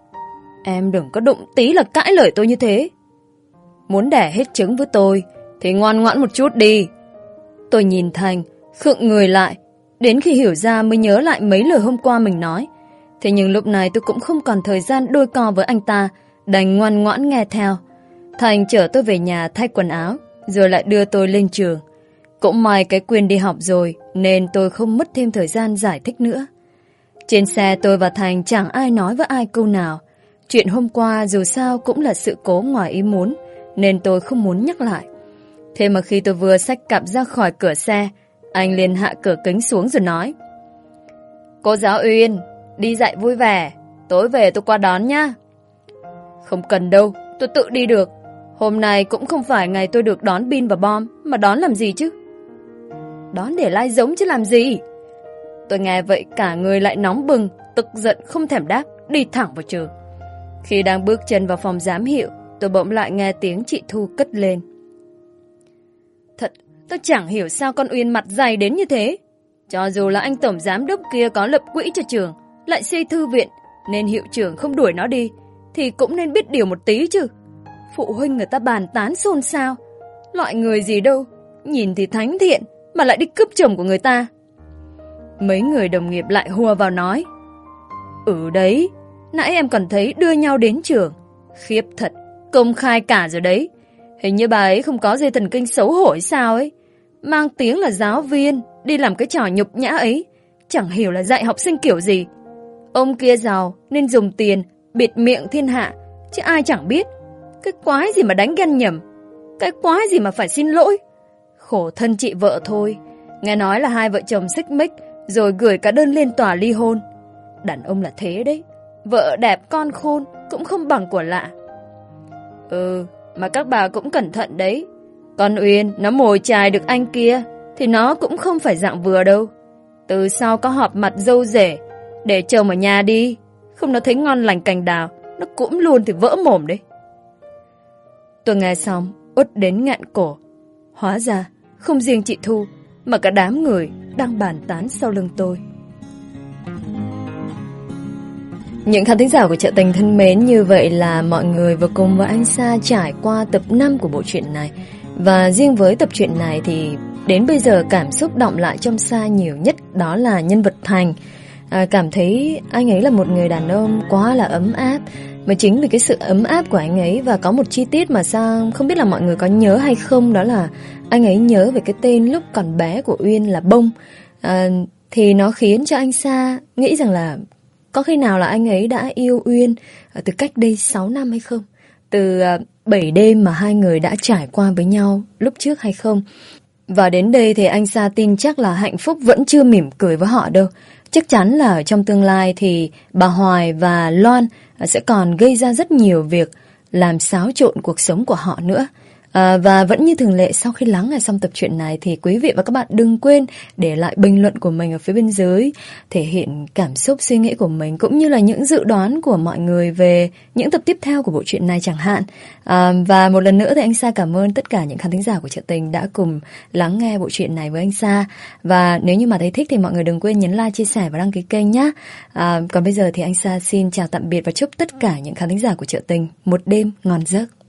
Em đừng có đụng tí là cãi lời tôi như thế. Muốn đẻ hết trứng với tôi thì ngoan ngoãn một chút đi. Tôi nhìn Thành, khựng người lại. Đến khi hiểu ra mới nhớ lại mấy lời hôm qua mình nói. Thế nhưng lúc này tôi cũng không còn thời gian đôi co với anh ta, đành ngoan ngoãn nghe theo. Thành chở tôi về nhà thay quần áo, rồi lại đưa tôi lên trường. Cũng may cái Quyên đi học rồi, nên tôi không mất thêm thời gian giải thích nữa. Trên xe tôi và Thành chẳng ai nói với ai câu nào. Chuyện hôm qua dù sao cũng là sự cố ngoài ý muốn, nên tôi không muốn nhắc lại. Thế mà khi tôi vừa xách cặp ra khỏi cửa xe, anh liền hạ cửa kính xuống rồi nói. Cô giáo Uyên, đi dạy vui vẻ, tối về tôi qua đón nhá. Không cần đâu, tôi tự đi được. Hôm nay cũng không phải ngày tôi được đón Bin và Bom, mà đón làm gì chứ? Đón để lai giống chứ làm gì? Tôi nghe vậy cả người lại nóng bừng, tức giận không thèm đáp, đi thẳng vào trường. Khi đang bước chân vào phòng giám hiệu, tôi bỗng lại nghe tiếng chị Thu cất lên. Thật, tôi chẳng hiểu sao con Uyên mặt dày đến như thế. Cho dù là anh tổng giám đốc kia có lập quỹ cho trường, lại xây thư viện, nên hiệu trưởng không đuổi nó đi, thì cũng nên biết điều một tí chứ. Phụ huynh người ta bàn tán xôn xao. Loại người gì đâu, nhìn thì thánh thiện, mà lại đi cướp chồng của người ta. Mấy người đồng nghiệp lại hùa vào nói. Ừ đấy, nãy em còn thấy đưa nhau đến trường. Khiếp thật, công khai cả rồi đấy. Hình như bà ấy không có dây thần kinh xấu hổ hay sao ấy. Mang tiếng là giáo viên, đi làm cái trò nhục nhã ấy. Chẳng hiểu là dạy học sinh kiểu gì. Ông kia giàu nên dùng tiền bịt miệng thiên hạ, chứ ai chẳng biết. Cái quái gì mà đánh ghen nhầm, cái quái gì mà phải xin lỗi. Khổ thân chị vợ thôi. Nghe nói là hai vợ chồng xích mích, rồi gửi cả đơn lên tòa ly hôn. Đàn ông là thế đấy, vợ đẹp con khôn cũng không bằng của lạ. Ừ, mà các bà cũng cẩn thận đấy. Con Uyên nó mồi chài được anh kia thì nó cũng không phải dạng vừa đâu. Từ sau có họp mặt dâu rể, để chồng ở nhà đi, không nó thấy ngon lành cành đào, nó cũng luôn thì vỡ mồm đấy. Tôi nghe xong uất đến nghẹn cổ. Hóa ra không riêng chị Thu, mà cả đám người đang bàn tán sau lưng tôi. Những khán thính giả của Chợ Tình thân mến, như vậy là mọi người vừa cùng với anh Sa trải qua tập năm của bộ truyện này. Và riêng với tập truyện này thì đến bây giờ cảm xúc đọng lại trong Sa nhiều nhất đó là nhân vật Thành. À, cảm thấy anh ấy là một người đàn ông quá là ấm áp. Mà chính vì cái sự ấm áp của anh ấy, và có một chi tiết mà Sa không biết là mọi người có nhớ hay không, đó là anh ấy nhớ về cái tên lúc còn bé của Uyên là Bông. À, thì nó khiến cho anh Sa nghĩ rằng là có khi nào là anh ấy đã yêu Uyên từ cách đây sáu năm hay không? Từ bảy đêm mà hai người đã trải qua với nhau lúc trước hay không? Và đến đây thì anh Sa tin chắc là hạnh phúc vẫn chưa mỉm cười với họ đâu. Chắc chắn là ở trong tương lai thì bà Hoài và Loan sẽ còn gây ra rất nhiều việc làm xáo trộn cuộc sống của họ nữa. À, và vẫn như thường lệ, sau khi lắng nghe xong tập truyện này thì quý vị và các bạn đừng quên để lại bình luận của mình ở phía bên dưới, thể hiện cảm xúc suy nghĩ của mình cũng như là những dự đoán của mọi người về những tập tiếp theo của bộ truyện này chẳng hạn. À, và một lần nữa thì anh Sa cảm ơn tất cả những khán thính giả của Chợ Tình đã cùng lắng nghe bộ truyện này với anh Sa. Và nếu như mà thấy thích thì mọi người đừng quên nhấn like, chia sẻ và đăng ký kênh nhé. À, còn bây giờ thì anh Sa xin chào tạm biệt và chúc tất cả những khán thính giả của Chợ Tình một đêm ngon giấc.